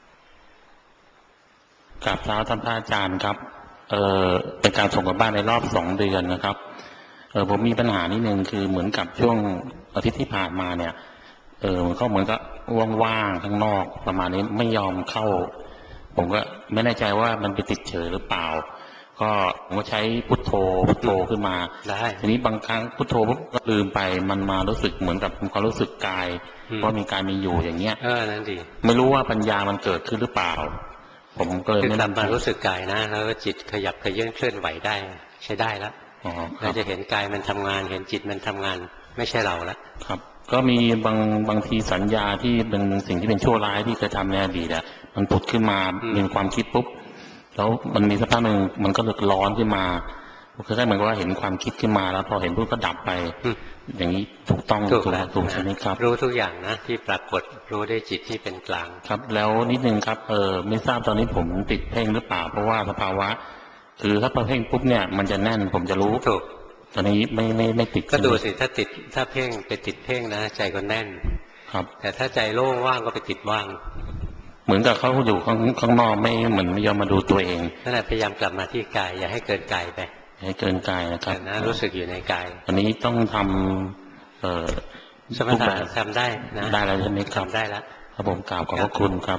กับเท้าท่านพระอาจารย์ครับเป็นการส่งกับบ้านในรอบ2 เดือนนะครับผมมีปัญหานิดนึงคือเหมือนกับช่วงอาทิตย์ที่ผ่านมาเนี่ยมันก็เหมือนกับว่างๆข้างนอกประมาณนี้ไม่ยอมเข้าผมก็ไม่แน่ใจว่ามันไปติดเฉยหรือเปล่าก็ผมก็ใช้พุทโธขึ้นมาทีนี้บางครั้งพุทโธปุ๊บก็ลืมไปมันมารู้สึกเหมือนกับความรู้สึกกายว่ามีกายมีอยู่อย่างเงี้ยนั่นดีไม่รู้ว่าปัญญามันเกิดขึ้นหรือเปล่าผมก็เลยไม่กลับมารู้สึกกายนะแล้วจิตขยับขยื่นเคลื่อนไหวได้ใช้ได้แล้วเราจะเห็นกายมันทำงานเห็นจิตมันทำงานไม่ใช่เราแล้วครับก็มีบางทีสัญญาที่เป็นสิ่งที่เป็นชั่วร้ายที่เคยทำในอดีตอะมันผุดขึ้นมามีความคิดปุ๊บแล้วมันมีสักพักหนึ่งมันก็ร้อนขึ้นมาคือได้เหมือนกับว่าเห็นความคิดขึ้นมาแล้วพอเห็นปุ๊บก็ดับไปอย่างนี้ถูกต้องถูกใช่ไหมครับรู้ทุกอย่างนะที่ปรากฏรู้ได้จิตที่เป็นกลางครับแล้วนิดนึงครับไม่ทราบตอนนี้ผมติดเพ่งหรือเปล่าเพราะว่าสภาวะคือถ้าพอเพ่งปุ๊บเนี่ยมันจะแน่นผมจะรู้ถูกตอนนี้ไม่ติดก็ดูสิถ้าติดถ้าเพ่งไปติดเพ่งนะใจก็แน่นครับแต่ถ้าใจโล่งว่างก็ไปติดว่างเหมือนกับเขาอยู่ข้างนอกไม่เหมือนไม่ยอมมาดูตัวเองนั่นแหละพยายามกลับมาที่กายอย่าให้เกินกายไปให้เกินกายนะครับนะรู้สึกอยู่ในกายวันนี้ต้องทำสมถะทำได้นะได้แล้วใช่ไหมครับทำได้แล้วครับผมกราบขอบพระคุณครับ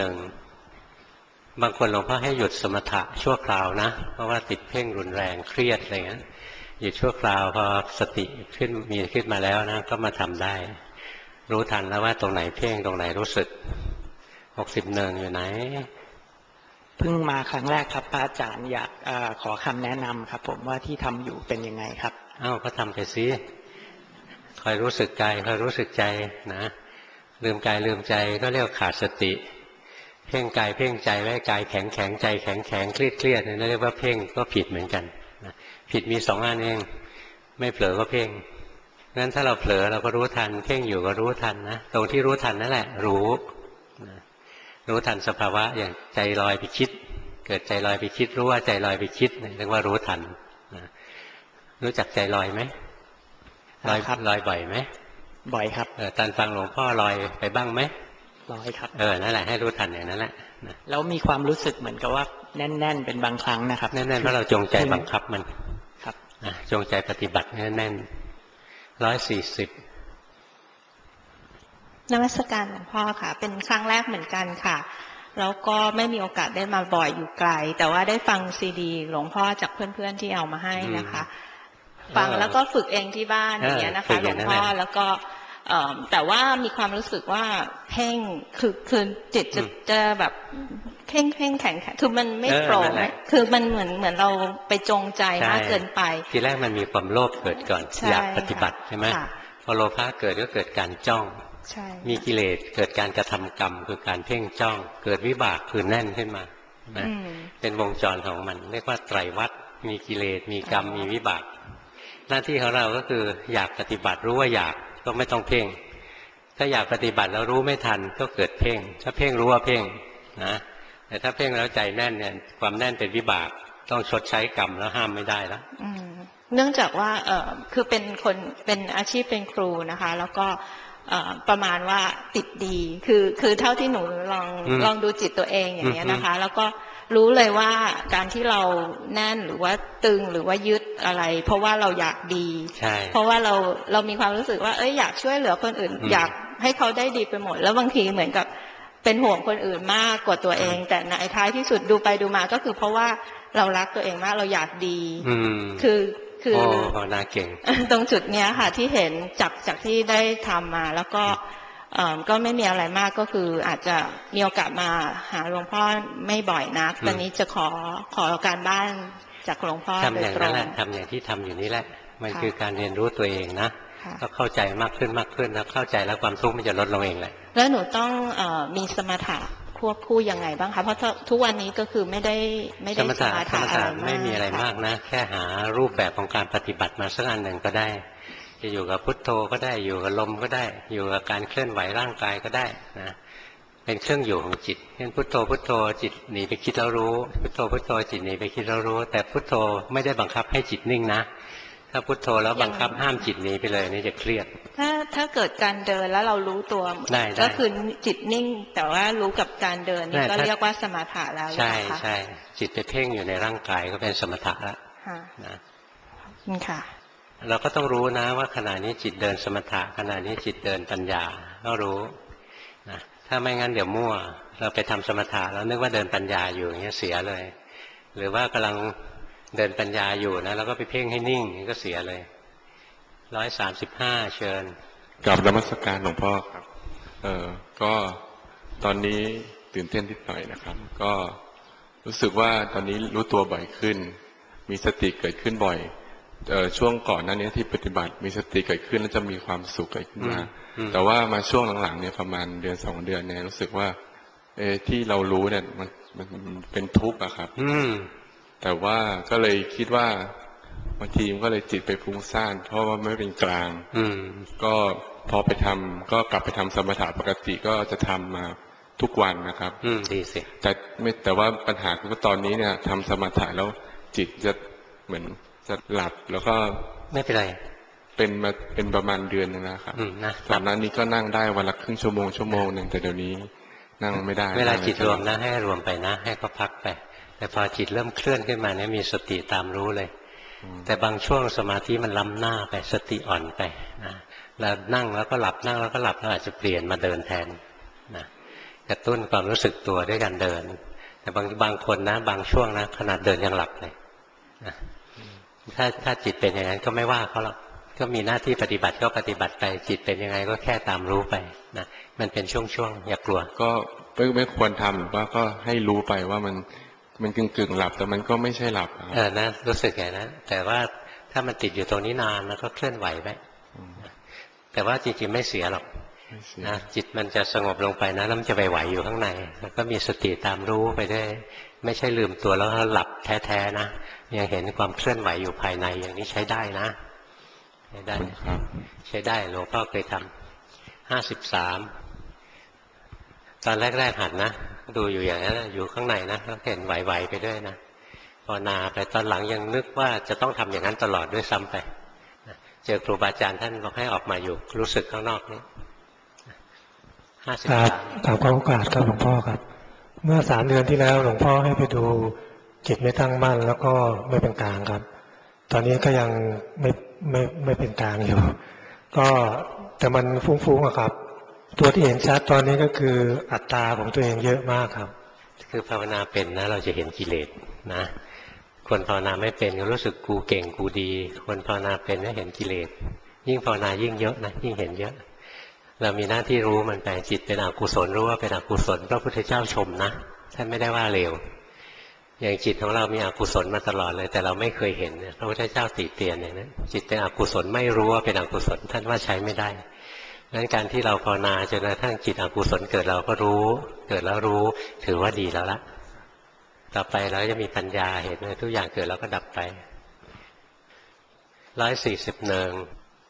61บางคนหลวงพ่อให้หยุดสมถะชั่วคราวนะเพราะว่าติดเพ่งรุนแรงเครียดอะไรเงี้ยหยุดชั่วคราวพอสติมีขึ้นมาแล้วนะก็มาทำได้รู้ทันแล้วว่าตรงไหนเพ่งตรงไหนรู้สึก61อยู่ไหนเพิ่งมาครั้งแรกครับพระอาจารย์อยากขอคำแนะนำครับผมว่าที่ทำอยู่เป็นยังไงครับก็ทำไปสิคอยรู้สึกกายคอยรู้สึกใจนะลืมกายลืมใจก็เรียกขาดสติเพ่งกายเพ่งใจไว้กายแข็งแข็งใจแข็งแข็งเครียดเครียดนี่เรียกว่าเพ่งก็ผิดเหมือนกันนะผิดมี2 อันเองไม่เผลอก็เพ่งงั้นถ้าเราเผลอเราก็รู้ทันเพ่งอยู่ก็รู้ทันนะตรงที่รู้ทันนั่นแหละรู้ทันสภาวะอย่างใจลอยไปคิดเกิดใจลอยไปคิดรู้ว่าใจลอยไปคิดเรียกว่ารู้ทันนะรู้จักใจลอยไหมลอยบ่อยไหมบ่อยครับตอนฟังหลวงพ่อลอยไปบ้างไหมลอยครับนั่นแหละให้รู้ทันอย่างนั้นแหละแล้วมีความรู้สึกเหมือนกับว่าแน่นๆเป็นบางครั้งนะครับแน่นๆเพราะเราจงใจบังคับมันครับจงใจปฏิบัติแน่น140 นมัสการหลวงพ่อค่ะเป็นครั้งแรกเหมือนกันค่ะแล้วก็ไม่มีโอกาสได้มาบ่อยอยู่ไกลแต่ว่าได้ฟังซีดีหลวงพ่อจากเพื่อนๆที่เอามาให้นะคะฟังแล้วก็ฝึกเองที่บ้านอย่างเงี้ยนะคะหลวงพ่อแล้วก็แต่ว่ามีความรู้สึกว่าเพ่งคือจิตจะแบบเพ่งแข็งคือมันไม่โปร่งคือมันเหมือนเราไปจงใจมากเกินไปทีแรกมันมีความโลภเกิดก่อนอยากปฏิบัติใช่ไหมพอโลภะเกิดก็เกิดการจ้องมีกิเลสเกิดการกระทำกรรมคือการเพ่งจ้องเกิดวิบากคือแน่นขึ้นมาเป็นวงจรของมันเรียกว่าไตรวัฏมีกิเลสมีกรรมมีวิบากหน้าที่ของเราก็คืออยากปฏิบัติรู้ว่าอยากก็ไม่ต้องเพ่งถ้าอยากปฏิบัติแล้วรู้ไม่ทันก็เกิดเพ่งถ้าเพ่งรู้ว่าเพ่งนะแต่ถ้าเพ่งแล้วใจแน่นเนี่ยความแน่นเป็นวิบากต้องชดใช้กรรมแล้วห้ามไม่ได้แล้วเนื่องจากว่าคือเป็นอาชีพเป็นครูนะคะแล้วก็ประมาณว่าติดดีคือเท่าที่หนูลองดูจิตตัวเองอย่างเงี้ยนะคะแล้วก็รู้เลยว่าการที่เราแน่นหรือว่าตึงหรือว่ายึดอะไรเพราะว่าเราอยากดีเพราะว่าเรามีความรู้สึกว่าอยากช่วยเหลือคนอื่นอยากให้เขาได้ดีไปหมดแล้วบางทีเหมือนกับเป็นห่วงคนอื่นมากกว่าตัวเองแต่ในท้ายที่สุดดูไปดูมาก็คือเพราะว่าเรารักตัวเองมากเราอยากดีคือน่าเก่งตรงจุดเนี้ยค่ะที่เห็นจากที่ได้ทำมาแล้วก็ก็ไม่มีอะไรมากก็คืออาจจะมีโอกาสมาหาหลวงพ่อไม่บ่อยนักตอนนี้จะขอการบ้านจากหลวงพ่อทำอย่างนั้นแหละทำอย่างที่ทำอยู่นี้แหละมันคือการเรียนรู้ตัวเองนะก็เข้าใจมากขึ้นแล้วเข้าใจแล้วความทุกข์มันจะลดลงเองแหละแล้วหนูต้องมีสมถะควบคู่ยังไงบ้างคะเพราะทุกวันนี้ก็คือไม่ได้สมถะไม่มีอะไรมากนะแค่หารูปแบบของการปฏิบัติมาสักอันหนึ่งก็ได้จะอยู่กับพุทโธก็ได้อยู่กับลมก็ได้อยู่กับการเคลื่อนไหวร่างกายก็ได้นะเป็นเครื่องอยู่ของจิตเช่นพุทโธพุทโธจิตหนีไปคิดแล้วรู้พุทโธพุทโธจิตหนีไปคิดแล้วรู้แต่พุทโธไม่ได้บังคับให้จิตนิ่งนะถ้าพุทโธแล้วบังคับห้ามจิตหนีไปเลยนี่จะเครียดถ้าเกิดการเดินแล้วเรารู้ตัวก็คือจิตนิ่งแต่ว่ารู้กับการเดินนี่ก็เรียกว่าสมถะแล้วนะคะใช่จิตไปเพ่งอยู่ในร่างกายก็เป็นสมถะแล้วนะค่ะเราก็ต้องรู้นะว่าขณะนี้จิตเดินสมถะขณะนี้จิตเดินปัญญาก็รู้นะถ้าไม่งั้นเดี๋ยวมั่วเราไปทำสมถะแล้วนึกว่าเดินปัญญาอยู่อย่างเงี้ยเสียเลยหรือว่ากำลังเดินปัญญาอยู่นะแล้วก็ไปเพ่งให้นิ่งก็เสียเลย135เชิญกราบนมัสการหลวงพ่อครับก็ตอนนี้ตื่นเต้นนิดหน่อยนะครับก็รู้สึกว่าตอนนี้รู้ตัวบ่อยขึ้นมีสติเกิดขึ้นบ่อยช่วงก่อนหน้านี้ที่ปฏิบัติมีสติเกิดขึ้นแล้วจะมีความสุขเกิดขึ้นมาแต่ว่ามาช่วงหลังๆเนี่ยประมาณเดือน2 เดือนเนี่ยรู้สึกว่าที่เรารู้เนี่ยมันเป็นทุกข์อะครับแต่ว่าก็เลยคิดว่าบางทีมันก็เลยจิตไปฟุ้งซ่านเพราะว่าไม่เป็นกลางก็พอไปทำก็กลับไปทำสมถะปกติก็จะทำมาทุกวันนะครับดีสิแต่ว่าปัญหาคือตอนนี้เนี่ยทำสมถะแล้วจิตจะเหมือนจะหลับแล้วก็ไม่เป็นไรเป็นประมาณเดือนนึงนะครับก่อนหน้านี้ก็นั่งได้วันละครึ่งชั่วโมงหนึ่งแต่เดี๋ยวนี้นั่งไม่ได้เวลาจิตรวมนะให้รวมไปนะให้เขาพักไปแต่พอจิตเริ่มเคลื่อนขึ้นมาเนี่ยมีสติตามรู้เลยแต่บางช่วงสมาธิมันล้ำหน้าไปสติอ่อนไปนะแล้วนั่งแล้วก็หลับนั่งแล้วก็หลับเราอาจจะเปลี่ยนมาเดินแทนนะกระตุ้นความรู้สึกตัวด้วยการเดินแต่บางคนนะบางช่วงนะขนาดเดินยังหลับเลยนะถ้าจิตเป็นอย่างนั้นก็ไม่ว่าเขาหรอกก็มีหน้าที่ปฏิบัติก็ปฏิบัติไปจิตเป็นยังไงก็แค่ตามรู้ไปนะมันเป็นช่วงๆอย่ากลัวก็ไม่ควรทำว่าก็ให้รู้ไปว่ามันกึ่งหลับแต่มันก็ไม่ใช่หลับนะรู้สึกไงนะแต่ว่าถ้ามันติดอยู่ตรงนี้นานแล้วก็เคลื่อนไหวไปแต่ว่าจริงๆไม่เสียหรอกนะจิตมันจะสงบลงไปนะแล้วมันจะไปไหวอยู่ข้างในแล้วก็มีสติตามรู้ไปได้ไม่ใช่ลืมตัวแล้วหลับแท้ๆนะยังเห็นความเคลื่อนไหวอยู่ภายในอย่างนี้ใช้ได้นะใช้ได้หลวงพ่อเคยทำ53ตอนแรกๆหัดนะดูอยู่อย่างนั้นอยู่ข้างในนะแล้วเห็นไหวๆไปด้วยนะพอนาไปตอนหลังยังนึกว่าจะต้องทำอย่างนั้นตลอดด้วยซ้ำไปเจอครูบาอาจารย์ท่านบอกให้ออกมาอยู่รู้สึกข้างนอกนี่ 53ขอโอกาสครับหลวงพ่อครับเมื่อ3 เดือนที่แล้วหลวงพ่อให้ไปดูจิตไม่ตั้งมั่นแล้วก็ไม่เป็นกลางครับตอนนี้ก็ยังไม่เป็นกลางอยู่ก็แต่มันฟุ้งๆครับตัวที่เห็นชัดตอนนี้ก็คืออัตตาของตัวเองเยอะมากครับคือภาวนาเป็นนะเราจะเห็นกิเลสนะคนภาวนาไม่เป็นก็รู้สึกกูเก่งกูดีคนภาวนาเป็นก็เห็นกิเลสยิ่งภาวนายิ่งเยอะนะยิ่งเห็นเยอะเรามีหน้าที่รู้มันไปจิตเป็นอกุศลรู้ว่าเป็นอกุศลพระพุทธเจ้าชมนะท่านไม่ได้ว่าเลวอย่างจิตของเรามีอกุศลมาตลอดเลยแต่เราไม่เคยเห็นพระพุทธเจ้าติเตียนอย่างนั้นจิตเป็นอกุศลไม่รู้ว่าเป็นอกุศลท่านว่าใช้ไม่ได้ดังนั้นการที่เราภาวนาจนกระทั่งจิตอกุศลเกิดเราก็รู้เกิดแล้วรู้ถือว่าดีแล้วละต่อไปเราจะมีปัญญาเห็นเลยทุกอย่างเกิดแล้วก็ดับไป140เนือง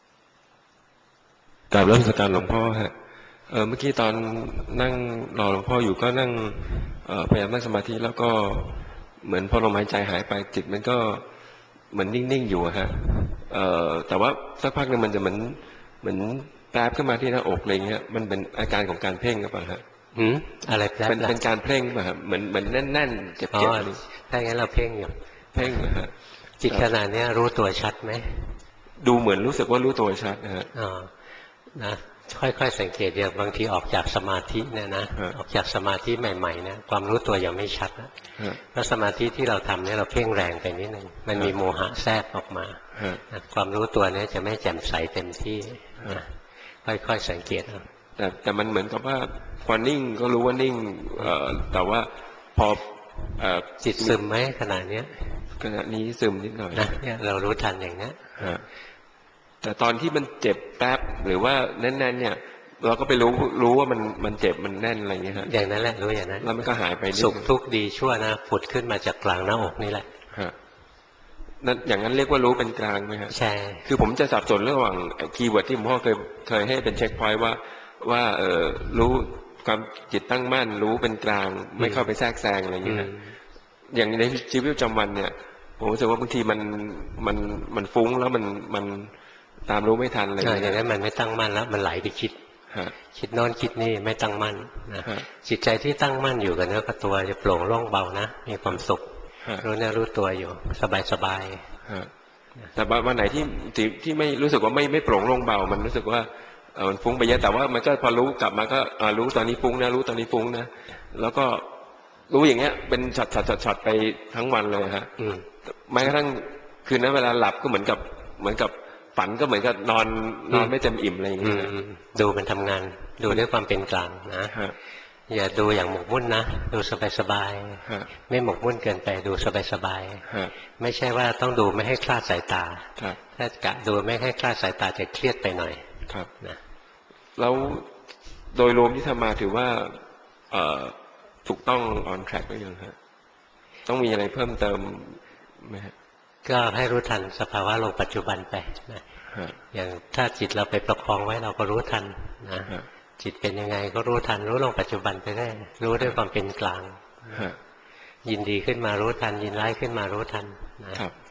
กราบนมัสการหลวงพ่อฮะเมื่อกี้ตอนนั่งรอหลวงพ่ออยู่ก็นั่งพยายามนั่งสมาธิแล้วก็เหมือนพอลมหายใจหายไปจิตมันก็เหมือนนิ่งๆอยู่ฮะแต่ว่าสักพักนึงมันจะเหมือนแปรบขึ้นมาที่หน้าอกอะไรเงี้ยมันเป็นอาการของการเพ่งหรือเปล่าฮะอะไรแปรบเป็นการเพ่งป่ะฮะเหมือนแน่นๆเจ็บๆถ้างั้นเราเพ่งอยู่เพ่งนะฮะจิตขนาดนี้รู้ตัวชัดไหมดูเหมือนรู้สึกว่ารู้ตัวชัดนะฮะนะค่อยๆสังเกตอย่างบางทีออกจากสมาธิเนี่ยนะออกจากสมาธิใหม่ๆเนี่ยความรู้ตัวยังไม่ชัดนะเพราะสมาธิที่เราทำเนี่ยเราเพ่งแรงไปนิดนึงมันมีโมหะแทรกออกมาความรู้ตัวนี้จะไม่แจ่มใสเต็มที่ค่อยๆสังเกตแต่มันเหมือนกับว่าพอนิ่งก็รู้ว่านิ่งแต่ว่าพอจิตซึมไหมขณะนี้ซึมนิดหน่อยนะเนี่ยเรารู้ทันอย่างนี้แต่ตอนที่มันเจ็บแป๊บหรือว่าแน่นๆเนี่ยเราก็ไปรู้ว่ามันเจ็บมันแน่นอะไรอย่างเงี้ยฮะอย่างนั้นแหละรู้อย่างนั้นแล้วมันก็หายไปสุขทุกข์ดีชั่วนะผุดขึ้นมาจากกลางหน้าอกนี่แหละนั่นอย่างนั้นเรียกว่ารู้เป็นกลางไหมฮะใช่คือผมจะสับสนระหว่างคีย์เวิร์ดที่ผมพ่อเคยให้เป็นเช็คพอยต์ว่ารู้ความจิตตั้งมั่นรู้เป็นกลางไม่เข้าไปแทรกแซงอะไรอย่างเงี้ยอย่างในชีวิตประจำวันเนี่ยผมรู้สึกว่าบางทีมันฟุ้งแล้วมันตามรู้ไม่ทันอะไรอย่างนั้นมันไม่ตั้งมั่นแล้วมันไหลไปคิดโน้นคิดนี่ไม่ตั้งมั่นนะจิตใจที่ตั้งมั่นอยู่กับเนื้อกับตัวจะโปร่งโล่งเบานะมีความสุขรู้เนื้อรู้ตัวอยู่สบายแต่วันไหนที่ไม่รู้สึกว่าไม่โปร่งโล่งเบามันรู้สึกว่ามันฟุ้งไปเยอะแต่ว่ามันก็พอรู้กลับมาก็รู้ตอนนี้ฟุ้งนะรู้ตอนนี้ฟุ้งนะแล้วก็รู้อย่างเงี้ยเป็นช็อตไปทั้งวันเลยฮะแม้กระทั่งคืนนั้นเวลาหลับก็เหมือนกับฝันก็เหมือนกับนอนไม่เต็มอิ่มอะไรอย่างเงี้ยดูมันทำงานดูด้วยความเป็นกลางนะอย่าดูอย่างหมกมุ่นนะดูสบายๆไม่หมกมุ่นเกินไปดูสบายๆไม่ใช่ว่าต้องดูไม่ให้คลาดสายตาถ้ากะดูไม่ให้คลาดสายตาจะเครียดไปหน่อยนะแล้วโดยรวมที่ทำมาถือว่าถูกต้อง on track หรือยังฮะต้องมีอะไรเพิ่มเติมไหมฮะก็ให้รู้ทันสภาวะโลกปัจจุบันไปนะอย่างถ้าจิตเราไปประคองไว้เราก็รู้ทันนะจิตเป็นยังไงก็รู้ทันรู้ลงปัจจุบันไปได้รู้ด้วยความเป็นกลางยินดีขึ้นมารู้ทันยินร้ายขึ้นมารู้ทันนะครับ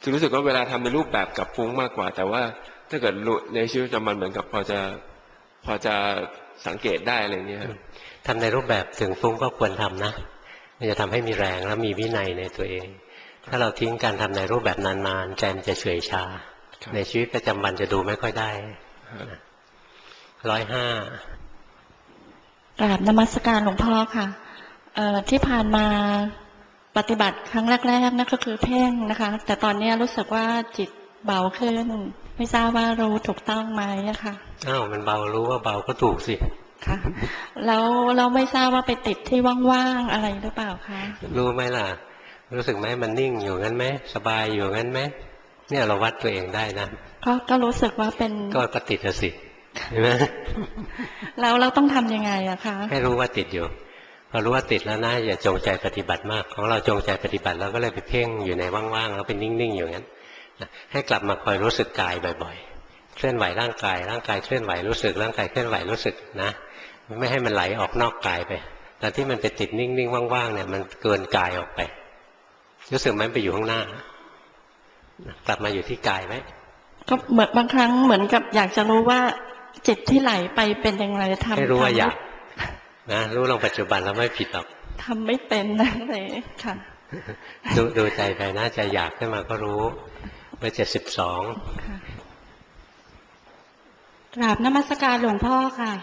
จะรู้สึกว่าเวลาทำในรูปแบบกับฟุ้งมากกว่า แต่ว่าถ้าเกิดในชีวิตประจำวันเหมือนกับพอจะสังเกตได้อะไรเงี้ยทำในรูปแบบถึงฟุ้งก็ควรทำนะมันจะทำให้มีแรงแล้วมีวินัยในตัวเองถ้าเราทิ้งการทำในรูปแบบนานๆใจมันจะเฉื่อยชาในชีวิตประจำวันจะดูไม่ค่อยได้105 กราบนมัสการหลวงพ่อค่ะที่ผ่านมาปฏิบัติครั้งแรกๆนั่นก็คือเพ่งนะคะแต่ตอนนี้รู้สึกว่าจิตเบาขึ้นไม่ทราบว่ารู้ถูกต้องไหมอะค่ะอ้าวมันเบารู้ว่าเบาก็ถูกสิค่ะแล้วเราไม่ทราบว่าไปติดที่ว่างๆอะไรหรือเปล่าคะรู้ไหมล่ะรู้สึกไหมมันนิ่งอยู่งั้นไหมสบายอยู่งั้นไหมเนี่ยเราวัดตัวเองได้นะก็รู้สึกว่าเป็นก็ติดสิเห็นไหมแล้วเราต้องทำยังไงอะคะให้รู้ว่าติดอยู่พอรู้ว่าติดแล้วนะอย่าจงใจปฏิบัติมากของเราจงใจปฏิบัติเราก็เลยไปเพ่งอยู่ในว่างๆแล้วเป็นนิ่งๆอยู่งั้นให้กลับมาคอยรู้สึกกายบ่อยๆเคลื่อนไหวร่างกายเคลื่อนไหวรู้สึกร่างกายเคลื่อนไหวรู้สึกนะไม่ให้มันไหลออกนอกกายไปแต่ที่มันไปติดนิ่งๆว่างๆเนี่ยมันเกินกายออกไปรู้สึกไหมไปอยู่ข้างหน้ากลับมาอยู่ที่กายไหมก็เหมือนบางครั้งเหมือนกับอยากจะรู้ว่าจิตที่ไหลไปเป็นยังไงทำให้รู้ว่าอยากนะรู้ลงปัจจุบันแล้วไม่ผิดหรอกทำไม่เป็นนะเลยค่ะดูใจไปนะใจอยากขึ้นมาก็รู้เบอร์72 กราบนมัสการหลวงพ่อค่ะ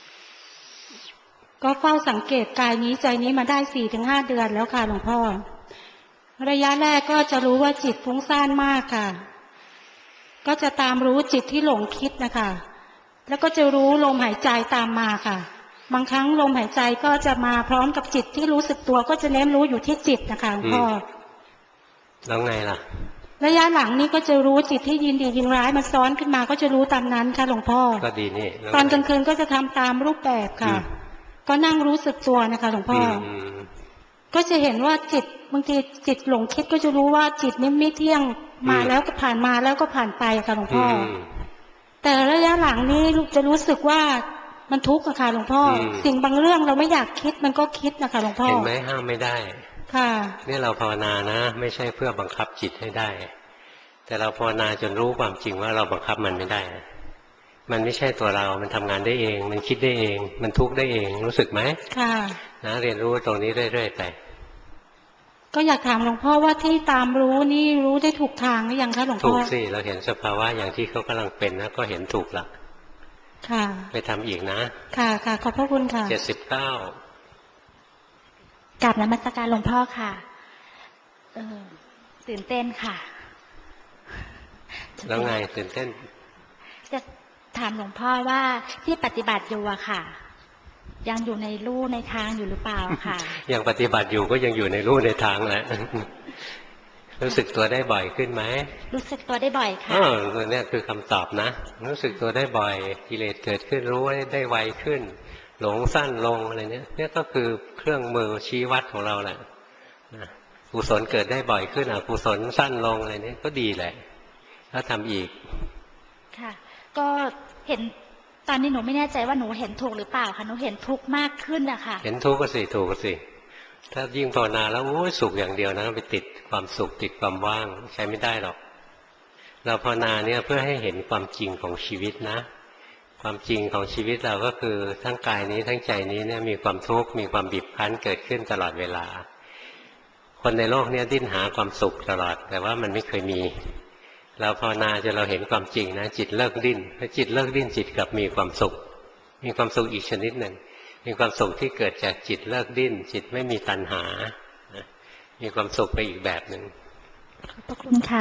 ก็เฝ้าสังเกตกายนี้ใจนี้มาได้ 4-5 เดือนแล้วค่ะหลวงพ่อระยะแรกก็จะรู้ว่าจิตฟุ้งซ่านมากค่ะก็จะตามรู้จิตที่หลงคิดนะคะแล้วก็จะรู้ลมหายใจตามมาค่ะบางครั้งลมหายใจก็จะมาพร้อมกับจิตที่รู้สึกตัวก็จะเน้นรู้อยู่ที่จิตนะคะหลวงพ่อแล้วไงล่ะระยะหลังนี้ก็จะรู้จิตที่ยินดียินร้ายมันซ้อนขึ้นมาก็จะรู้ตามนั้นค่ะหลวงพ่อก็ดีนี่ตอนกลางคืนก็จะทำตามรูปแบบค่ะก็นั่งรู้สึกตัวนะคะหลวงพ่อก็จะเห็นว่าจิตบางทีจิตหลงคิดก็จะรู้ว่าจิตนี้ไม่เที่ยงมาแล้วก็ผ่านมาแล้วก็ผ่านไปค่ะหลวงพ่อแต่ระยะหลังนี้จะรู้สึกว่ามันทุกข์อะค่ะหลวงพ่อสิ่งบางเรื่องเราไม่อยากคิดมันก็คิดนะคะหลวงพ่อเห็นไหมห้ามไม่ได้ค่ะนี่เราภาวนานะไม่ใช่เพื่อบังคับจิตให้ได้แต่เราภาวนาจนรู้ความจริงว่าเราบังคับมันไม่ได้มันไม่ใช่ตัวเรามันทำงานได้เองมันคิดได้เองมันทุกข์ได้เองรู้สึกไหมค่ะนะเรียนรู้ตรงนี้เรื่อยๆไปก็อยากถามหลวงพ่อว่าที่ตามรู้นี่รู้ได้ถูกทางหรือยังคะหลวงพ่อถูกสิเราเห็นสภาวะอย่างที่เขากำลังเป็นนะก็เห็นถูกละค่ะไปทำอีกนะค่ะค่ะขอบพระคุณค่ะ 79 กราบนมัสการหลวงพ่อค่ะตื่นเต้นค่ะแล้วไงตื่นเต้นจะถามหลวงพ่อว่าที่ปฏิบัติอยู่อะค่ะยังอยู่ในลู่ในทางอยู่หรือเปล่าค่ะยังปฏิบัติอยู่ก็ยังอยู่ในลู่ในทางแหละรู้สึกตัวได้บ่อยขึ้นไหมรู้สึกตัวได้บ่อยค่ะเนี่ยคือคำตอบนะรู้สึกตัวได้บ่อยกิเลสเกิดขึ้นรู้ได้ไวขึ้นหลงสั้นลงอะไรเนี่ยก็คือเครื่องมือชี้วัดของเราแหละกุศลเกิดได้บ่อยขึ้นอกุศลสั้นลงอะไรนี้ก็ดีแหละถ้าทำอีกค่ะก็เห็นตอนนี้หนูไม่แน่ใจว่าหนูเห็นถูกหรือเปล่าค่ะหนูเห็นทุกข์มากขึ้นนะคะเห็นทุกข์ก็สิถูกก็สิถ้ายิ่งภาวนาแล้วโอ้ยสุขอย่างเดียวนะไปติดความสุขติดความว่างใช้ไม่ได้หรอกเราภาวนาเนี่ยเพื่อให้เห็นความจริงของชีวิตนะความจริงของชีวิตเราก็คือทั้งกายนี้ทั้งใจนี้เนี่ยมีความทุกข์มีความบีบคั้นเกิดขึ้นตลอดเวลาคนในโลกนี้ดิ้นหาความสุขตลอดแต่ว่ามันไม่เคยมีเราภาวนาจนเราเห็นความจริงนะจิตเลิกดิ้นพอจิตเลิกดิ้นจิตกลับมีความสุขมีความสุขอีกชนิดหนึ่งมีความสุขที่เกิดจากจิตเลิกดิ้นจิตไม่มีตัณหามีความสุขไปอีกแบบหนึ่งขอบพระคุณค่ะ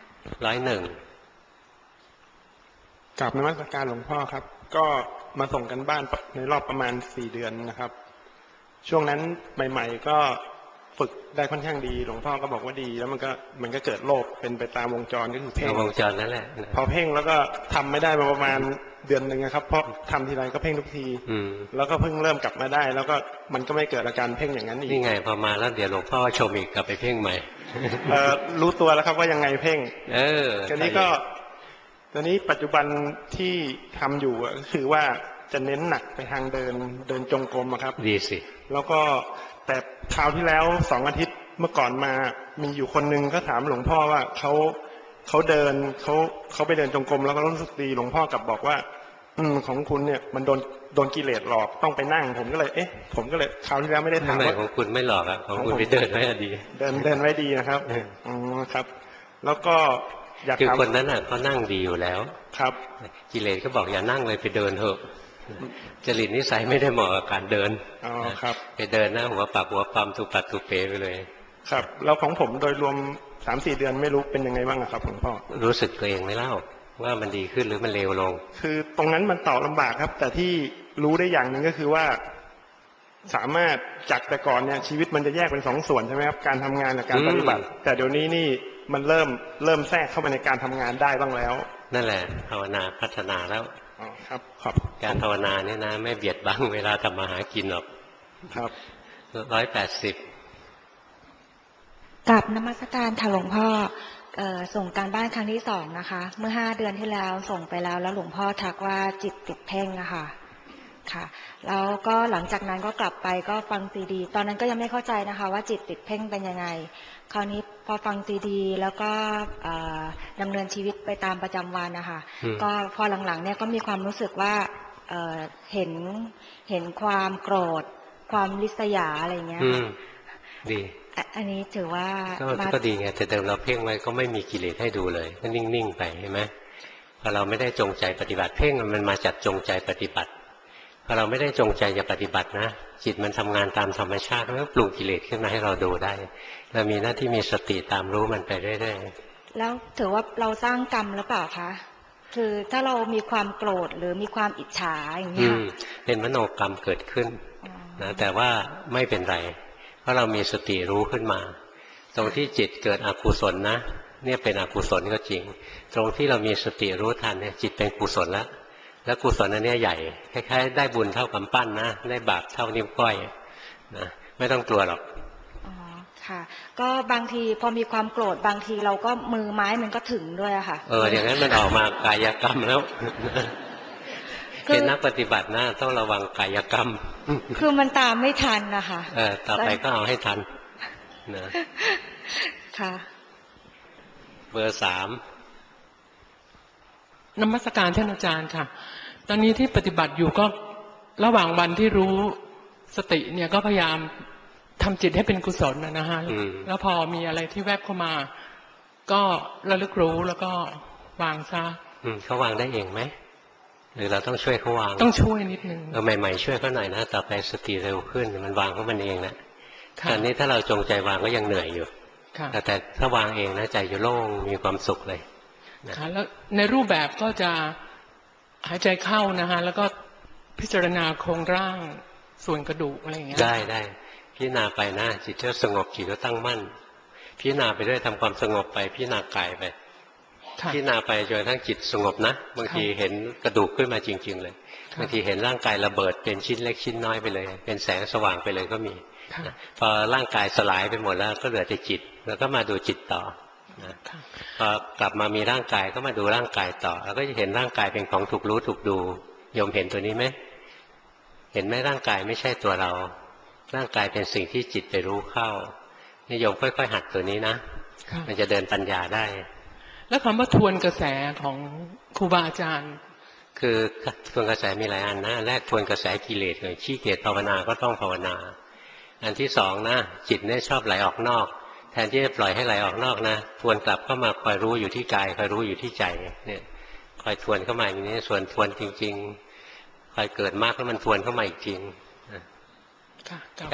101กราบนมัสการหลวงพ่อครับก็มาส่งกันบ้านในรอบประมาณ4 เดือนนะครับช่วงนั้นใหม่ๆก็ฝึกได้ค่อนข้างดีหลวงพ่อก็บอกว่าดีแล้วมันก็เกิดโลภเป็นไปตามวงจรก็คือเพ่งวงจรนั่นแหละพอเพ่งแล้วก็ทำไม่ได้มาประมาณเดือนหนึ่งครับเพราะทำทีไรก็เพ่งทุกทีแล้วก็เพิ่งเริ่มกลับมาได้แล้วก็มันก็ไม่เกิดอาการเพ่งอย่างนั้นอีกนี่ไงพอมาแล้วเดี๋ยวหลวงพ่อชมอีกกลับไปเพ่งใหม่รู้ตัวแล้วครับว่ายังไงเพ่งทีนี้ก็ตอนนี้ปัจจุบันที่ทำอยู่ก็คือว่าจะเน้นหนักไปทางเดินจงกรมครับดีสิแล้วก็แต่คราวที่แล้ว2 อาทิตย์เมื่อก่อนมามีอยู่คนนึงก็ถามหลวงพ่อว่าเขาเขาไปเดินจงกรมแล้วก็รู้สึกดีหลวงพ่อกลับบอกว่าของคุณเนี่ยมันโดนกิเลสหลอกต้องไปนั่งผมก็เลยผมก็เลยคราวที่แล้วไม่ได้ถามว่าของคุณไม่หลอกอ่ะของคุณไปเดินไว้ดีเดินไว้ดีนะครับอ๋อครับแล้วก็อยากถามคือคนนั้นอ่ะเขานั่งดีอยู่แล้วครับกิเลสก็บอกอย่านั่งเลยไปเดินเถอะจริตนิสัยไม่ได้เหมาะกับการเดินอ๋อครับไปเดินนะหัวปักหัวปั๊มตุปัดตุเปไปเลยครับแล้วของผมโดยรวม 3-4 เดือนไม่รู้เป็นยังไงบ้างครับหลวงพ่อรู้สึกตัวเองไหมเล่าว่ามันดีขึ้นหรือมันเลวลงคือตรงนั้นมันตอบลำบากครับแต่ที่รู้ได้อย่างหนึ่งก็คือว่าสามารถจากแต่ก่อนเนี่ยชีวิตมันจะแยกเป็น2 ส่วนใช่ไหมครับการทำงานกับการปฏิบัติแต่เดี๋ยวนี้นี่มันเริ่มแทรกเข้ามาในการทำงานได้บ้างแล้วนั่นแหละภาวนาพัฒนาแล้วอ๋อครับครับการภาวนาเนี่ยนะไม่เบียดบังเวลาทำมาหากินหรอกครับ 180กับนมัสการค่ะหลวงพ่อส่งการบ้านครั้งที่2นะคะเมื่อ5 เดือนที่แล้วส่งไปแล้วหลวงพ่อทักว่าจิตติดเพ่งอะค่ะค่ะแล้วก็หลังจากนั้นก็กลับไปก็ฟังซีดีตอนนั้นก็ยังไม่เข้าใจนะคะว่าจิตติดเพ่งเป็นยังไงคราวนี้พอฟังซีดีแล้วก็ดำเนินชีวิตไปตามประจำวันนะคะก็พอหลังๆเนี่ยก็มีความรู้สึกว่าเห็นความโกรธความริษยาอะไรเงี้ยดีอันนี้ถือว่าก็ดีไงแต่เดิมเราเพ่งไว้ก็ไม่มีกิเลสให้ดูเลยก็นิ่งๆไปเห็นไหมพอเราไม่ได้จงใจปฏิบัติเพ่งมันมาจากจงใจปฏิบัติพอเราไม่ได้จงใจจะปฏิบัตินะจิตมันทำงานตามธรรมชาติแล้วปรุงกิเลสขึ้นมาให้เราดูได้เรามีหน้าที่มีสติตามรู้มันไปเรื่อยๆแล้วถือว่าเราสร้างกรรมหรือเปล่าคะคือถ้าเรามีความโกรธหรือมีความอิจฉาอย่างเงี้ยเป็นมโนกรรมเกิดขึ้นนะแต่ว่าไม่เป็นไรเพราะเรามีสติรู้ขึ้นมาตรงที่จิตเกิดอกุศลนะเนี่ยเป็นอกุศลก็จริงตรงที่เรามีสติรู้ทันเนี่ยจิตเป็นกุศลแล้วกุศลอันนี้ใหญ่คล้ายๆได้บุญเท่ากำปั้นนะได้บาปเท่านิ้วก้อยนะไม่ต้องกลัวหรอกอ๋อค่ะก็บางทีพอมีความโกรธบางทีเราก็มือไม้มันก็ถึงด้วยอะค่ะอย่างนั้นมันออกมากายกรรมแล้วเป็นนักปฏิบัตินะต้องระวังกายกรรมคือมันตามไม่ทันนะคะต่อไปก็เอาให้ทันนะค่ะเบอร์ 3 นมัสการท่านอาจารย์ค่ะตอนนี้ที่ปฏิบัติอยู่ก็ระหว่างวันที่รู้สติเนี่ยก็พยายามทำจิตให้เป็นกุศลนะฮะแล้วพอมีอะไรที่แวบเข้ามาก็ระลึกรู้แล้วก็วางซะเขาวางได้เองไหมหรือเราต้องช่วยเขาวางต้องช่วยนิดนึงใหม่ๆช่วยเขาหน่อยนะต่อไปสติเร็วขึ้นมันวางของมันเองนะตอนนี้ถ้าเราจงใจวางก็ยังเหนื่อยอยู่แต่ถ้าวางเองนะใจจะโล่งมีความสุขเลยแล้วในรูปแบบก็จะหายใจเข้านะฮะแล้วก็พิจารณาโครงร่างส่วนกระดูกอะไรอย่างเงี้ยได้พิจารณาไปนะจิตจะสงบจิตก็ตั้งมั่นพิจารณาไปด้วยทำความสงบไปพิจารณากายไปพิจารณาไปจนทั้งจิตสงบนะบางทีเห็นกระดูกขึ้นมาจริงๆเลยบางทีเห็นร่างกายระเบิดเป็นชิ้นเล็กชิ้นน้อยไปเลยเป็นแสงสว่างไปเลยก็มีพอร่างกายสลายไปหมดแล้วก็เหลือแต่จิตแล้วก็มาดูจิตต่อพอกลับมามีร่างกายก็มาดูร่างกายต่อแล้วก็จะเห็นร่างกายเป็นของถูกรู้ถูกดูโยมเห็นตัวนี้ไหมเห็นไหมร่างกายไม่ใช่ตัวเราร่างกายเป็นสิ่งที่จิตไปรู้เข้านิยมค่อยๆหัดตัวนี้นะมันจะเดินปัญญาได้แล้วคำว่าทวนกระแสของครูบาอาจารย์คือทวนกระแสมีหลายอันนะแรกทวนกระแสกิเลสเลยขี้เกียจภาวนาก็ต้องภาวนาอันที่สองนะจิตเนี่ยชอบไหลออกนอกแทนที่จะปล่อยให้ไหลออกนอกนะทวนกลับเข้ามาคอยรู้อยู่ที่กายคอยรู้อยู่ที่ใจเนี่ยคอยทวนเข้ามาอย่างนี้ส่วนทวนจริงๆคอยเกิดมากแล้วมันทวนเข้ามาอีกจริง96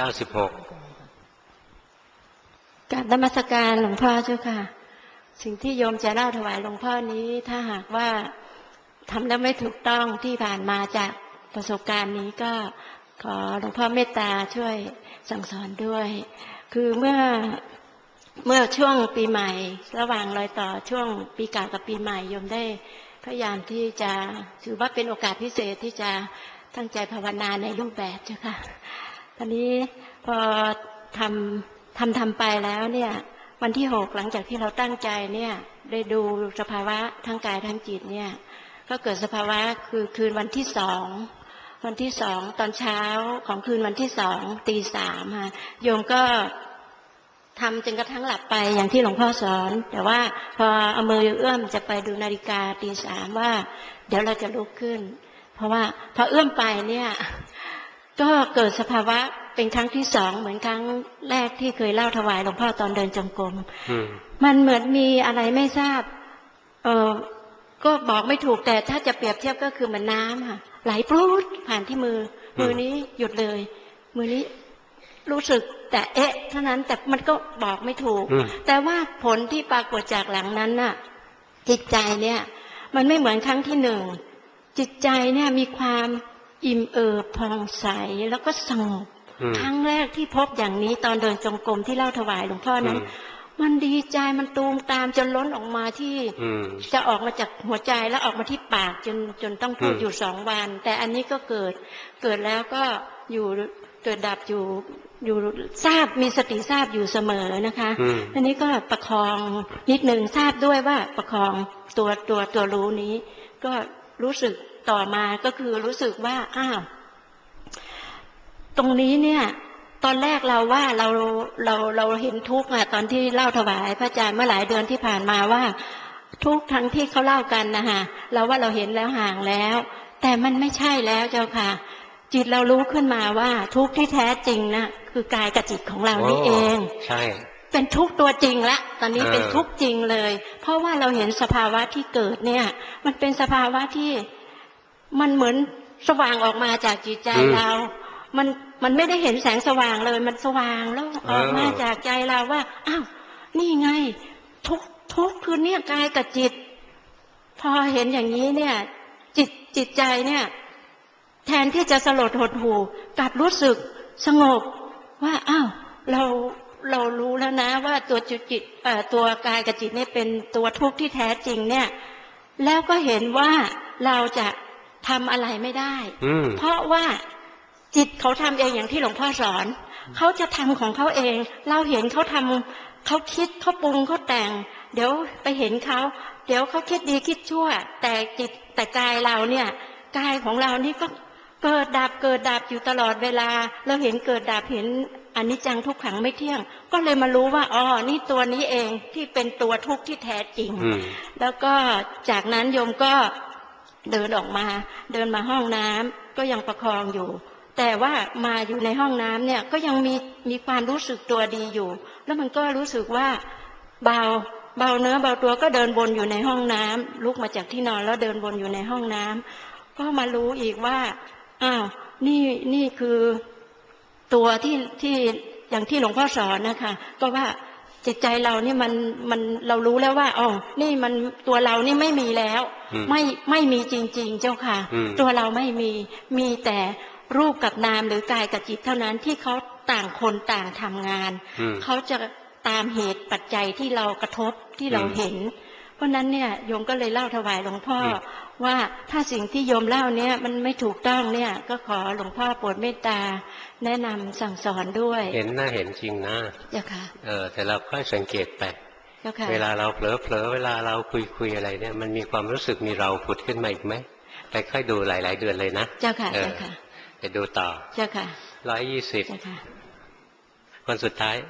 กราบนมัสการหลวงพ่อเจ้าค่ะสิ่งที่โยมจะเล่าถวายหลวงพ่อนี้ถ้าหากว่าทำแล้วไม่ถูกต้องที่ผ่านมาจากประสบการณ์นี้ก็ขอหลวงพ่อเมตตาช่วยสั่งสอนด้วยคือเมื่อช่วงปีใหม่ระหว่างรอยต่อช่วงปีเก่ากับปีใหม่โยมได้พยายามที่จะถือว่าเป็นโอกาสพิเศษที่จะตั้งใจภาวนาในรูปแบบเจ้าค่ะตอนนี้พอทำไปแล้วเนี่ยวันที่6หลังจากที่เราตั้งใจเนี่ยได้ดูสภาวะทั้งกายทั้งจิตเนี่ยก็เกิดสภาวะคือคืนวันที่2ตอนเช้าของคืนวันที่2 ตี 3ค่ะโยมก็ททำจนกระทั่งหลับไปอย่างที่หลวงพ่อสอนแต่ว่าพอเอามือเอื้อมจะไปดูนาฬิกาตี 3ว่าเดี๋ยวเราจะลุกขึ้นเพราะว่าพอเอื้อมไปเนี่ยก็เกิดสภาวะเป็นครั้งที่2เหมือนครั้งแรกที่เคยเล่าถวายหลวงพ่อตอนเดินจงกรมมันเหมือนมีอะไรไม่ทราบก็บอกไม่ถูกแต่ถ้าจะเปรียบเทียบก็คือเหมือนน้ำค่ะไหลปลุดผ่านที่มือนี้หยุดเลยมือนี้รู้สึกแต่เอ๊ะเท่านั้นแต่มันก็บอกไม่ถูกแต่ว่าผลที่ปรากฏจากหลังนั้นน่ะจิตใจเนี่ยมันไม่เหมือนครั้งที่1จิตใจเนี่ยมีความอิ่มเอิบผ่องใสแล้วก็สงบครั้งแรกที่พบอย่างนี้ตอนเดินจงกรมที่เล่าถวายหลวงพ่อนั้นมันดีใจมันตูมตามจนล้นออกมาที่จะออกมาจากหัวใจแล้วออกมาที่ปากจนต้องพูดอยู่2 วันแต่อันนี้ก็เกิดแล้วก็อยู่เกิดดับอยู่ทราบมีสติทราบอยู่เสมอนะคะอันนี้ก็ประคองนิดนึงทราบด้วยว่าประคองตัวรู้นี้ก็รู้สึกต่อมาก็คือรู้สึกว่าอ้าวตรงนี้เนี่ยตอนแรกเราว่าเราเห็นทุกข์อะตอนที่เล่าถวายพระอาจารย์เมื่อหลายเดือนที่ผ่านมาว่าทุกข์ทั้งที่เขาเล่ากันนะคะเราว่าเราเห็นแล้วห่างแล้วแต่มันไม่ใช่แล้วเจ้าค่ะจิตเรารู้ขึ้นมาว่าทุกข์ที่แท้จริงนะคือกายกับจิตของเรานี่เองใช่เป็นทุกข์ตัวจริงละตอนนี้เป็นทุกข์จริงเลยเพราะว่าเราเห็นสภาวะที่เกิดเนี่ยมันเป็นสภาวะที่มันเหมือนสว่างออกมาจากจิตใจเรามันไม่ได้เห็นแสงสว่างเลยมันสว่างแล้วออกมาจากใจเราว่าอ้าวนี่ไงทุกข์คือเนี่ยกายกับจิตพอเห็นอย่างนี้เนี่ยจิตใจเนี่ยแทนที่จะสลดหดหู่กลับรู้สึกสงบว่าอ้าวเรารู้แล้วนะว่าตัวจิตตัวกายกับจิตนี่เป็นตัวทุกข์ที่แท้จริงเนี่ยแล้วก็เห็นว่าเราจะทำอะไรไม่ได้เพราะว่าจิตเขาทำเองอย่างที่หลวงพ่อสอนเขาจะทำของเขาเองเราเห็นเขาทำเขาคิดเขาปรุงเขาแต่งเดี๋ยวไปเห็นเขาเดี๋ยวเขาคิดดีคิดชั่วแต่จิตแต่กายเราเนี่ยกายของเรานี่ก็เกิดดับอยู่ตลอดเวลาเราเห็นเกิดดับเห็นอนิจจังทุกขังไม่เที่ยงก็เลยมารู้ว่าอ๋อนี่ตัวนี้เองที่เป็นตัวทุกข์ที่แท้จริงแล้วก็จากนั้นโยมก็เดินออกมาเดินมาห้องน้ำก็ยังประคองอยู่แต่ว่ามาอยู่ในห้องน้ำเนี่ยก็ยังมีความรู้สึกตัวดีอยู่แล้วมันก็รู้สึกว่าเบาเนื้อเบาตัวก็เดินวนอยู่ในห้องน้ำลุกมาจากที่นอนแล้วเดินวนอยู่ในห้องน้ำก็มารู้อีกว่าอ้าวนี่คือตัวที่อย่างที่หลวงพ่อสอนนะคะก็ว่าจิตใจเรานี่มันเรารู้แล้วว่าอ๋อนี่มันตัวเรานี่ไม่มีแล้วไม่มีจริงๆเจ้าค่ะตัวเราไม่มีแต่รูปกับนามหรือกายกับจิตเท่านั้นที่เขาต่างคนต่างทำงานเขาจะตามเหตุปัจจัยที่เรากระทบที่เราเห็นเพราะนั้นเนี่ยโยมก็เลยเล่าถวายหลวงพ่อว่าถ้าสิ่งที่โยมเล่าเนี่ยมันไม่ถูกต้องเนี่ยก็ขอหลวงพ่อโปรดเมตตาแนะนำสั่งสอนด้วยเห็นน่าเห็นจริงนะเจ้าค่ะแต่เราค่อยสังเกตไปเวลาเราเผลอเวลาเราคุยอะไรเนี่ยมันมีความรู้สึกมีเราผุดขึ้นมาอีกไหมไปค่อยดูหลายๆเดือนเลยนะเจ้าค่ะเจ้าค่ะไปดูต่อเจ้าค่ะ 120คนสุดท้าย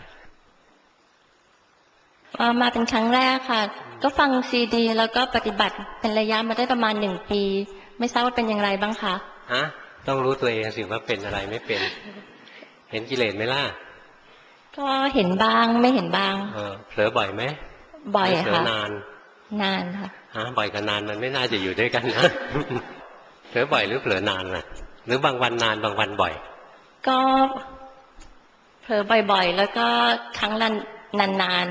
มาเป็นครั้งแรกค่ะก็ฟังซีดีแล้วก็ปฏิบัติเป็นระยะมาได้ประมาณ1 ปีไม่ทราบว่าเป็นอย่างไรบ้างคะต้องรู้ตัวเองสิว่าเป็นอะไรไม่เป็นเห็นกิเลสไหมล่ะก็เห็นบ้างไม่เห็นบ้างเผลอบ่อยไหมบ่อยค่ะเผลอนานค่ะบ่อยกับนานมันไม่น่าจะอยู่ด้วยกันนะเผลอบ่อยหรือเผลอนานล่ะหรือบางวันนานบางวันบ่อยก็เผลอบ่อยๆแล้วก็ครั้งละนาน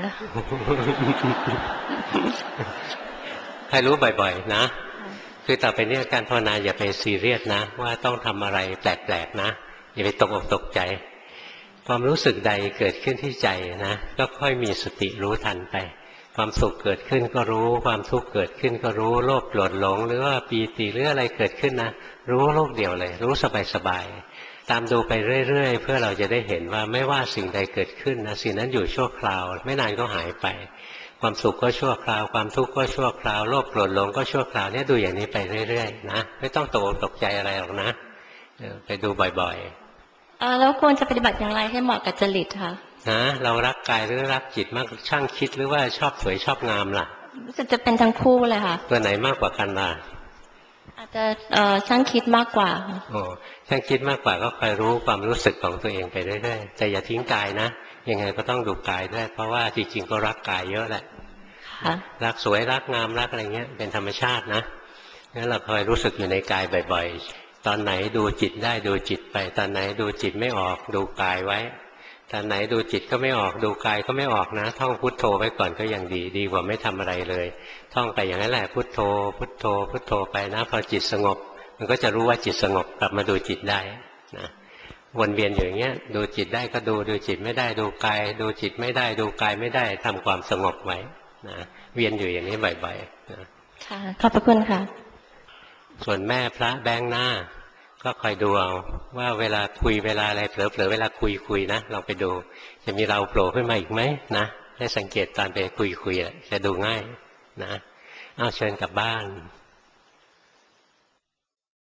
ใครรู้บ่อยๆนะคือต่อไปนี้การภาวนาอย่าไปซีเรียสนะว่าต้องทำอะไรแปลกๆนะอย่าไปตกอกตกใจความรู้สึกใดเกิดขึ้นที่ใจนะก็ค่อยมีสติรู้ทันไปความสุขเกิดขึ้นก็รู้ความทุกข์เกิดขึ้นก็รู้โลภโกรธหลงหรือว่าปีติหรืออะไรเกิดขึ้นนะรู้โลกเดียวเลยรู้สบายๆตามดูไปเรื่อยๆเพื่อเราจะได้เห็นว่าไม่ว่าสิ่งใดเกิดขึ้นนะสิ่งนั้นอยู่ชั่วคราวไม่นานก็หายไปความสุขก็ชั่วคราวความทุกข์ก็ชั่วคราวโลภโกรธหลงก็ชั่วคราวเนี่ยดูอย่างนี้ไปเรื่อยๆนะไม่ต้องตกใจอะไรหรอกนะไปดูบ่อยแล้วควรจะปฏิบัติอย่างไรให้เหมาะกับจริตคะเรารักกายหรือรักจิตมากช่างคิดหรือว่าชอบสวยชอบงามล่ะรู้สึกจะเป็นทั้งคู่เลยค่ะตัวไหนมากกว่ากันล่ะอาจจะช่างคิดมากกว่าโอ้ช่างคิดมากกว่าก็คอยรู้ความรู้สึกของตัวเองไปเรื่อยๆแต่อย่าทิ้งกายนะยังไงก็ต้องดูกายด้วยเพราะว่าจริงๆก็รักกายเยอะแหละรักสวยรักงามรักอะไรเงี้ยเป็นธรรมชาตินะงั้นเราคอยรู้สึกอยู่ในกายบ่อยๆตอนไหนดูจิตได้ดูจิตไปตอนไหนดูจิตไม่ออกดูกายไว้ตอนไหนดูจิตก็ไม่ออกดูกายก็ไม่ออกนะท่องพุทโธไว้ก่อนก็ยังดีกว่าไม่ทำอะไรเลยท่องไปอย่างนั้นแหละพุทโธพุทโธพุทโธไปนะพอจิตสงบมันก็จะรู้ว่าจิตสงบกลับมาดูจิตได้นะวนเวียนอยู่อย่างเงี้ยดูจิตได้ก็ดูจิตไม่ได้ดูกายดูจิตไม่ได้ดูกายไม่ได้ทำความสงบไว้นะเวียนอยู่อย่างนี้บ่อยๆนะค่ะขอบพระคุณค่ะส่วนแม่พระแบงค์หน้าก็คอยดูเอาว่าเวลาคุยเวลาอะไรเผลอๆเวลาคุยนะลองไปดูจะมีเราโผล่ขึ้นมาอีกไหมนะให้สังเกตตอนไปคุยจะดูง่ายนะเอาเชิญกลับบ้าน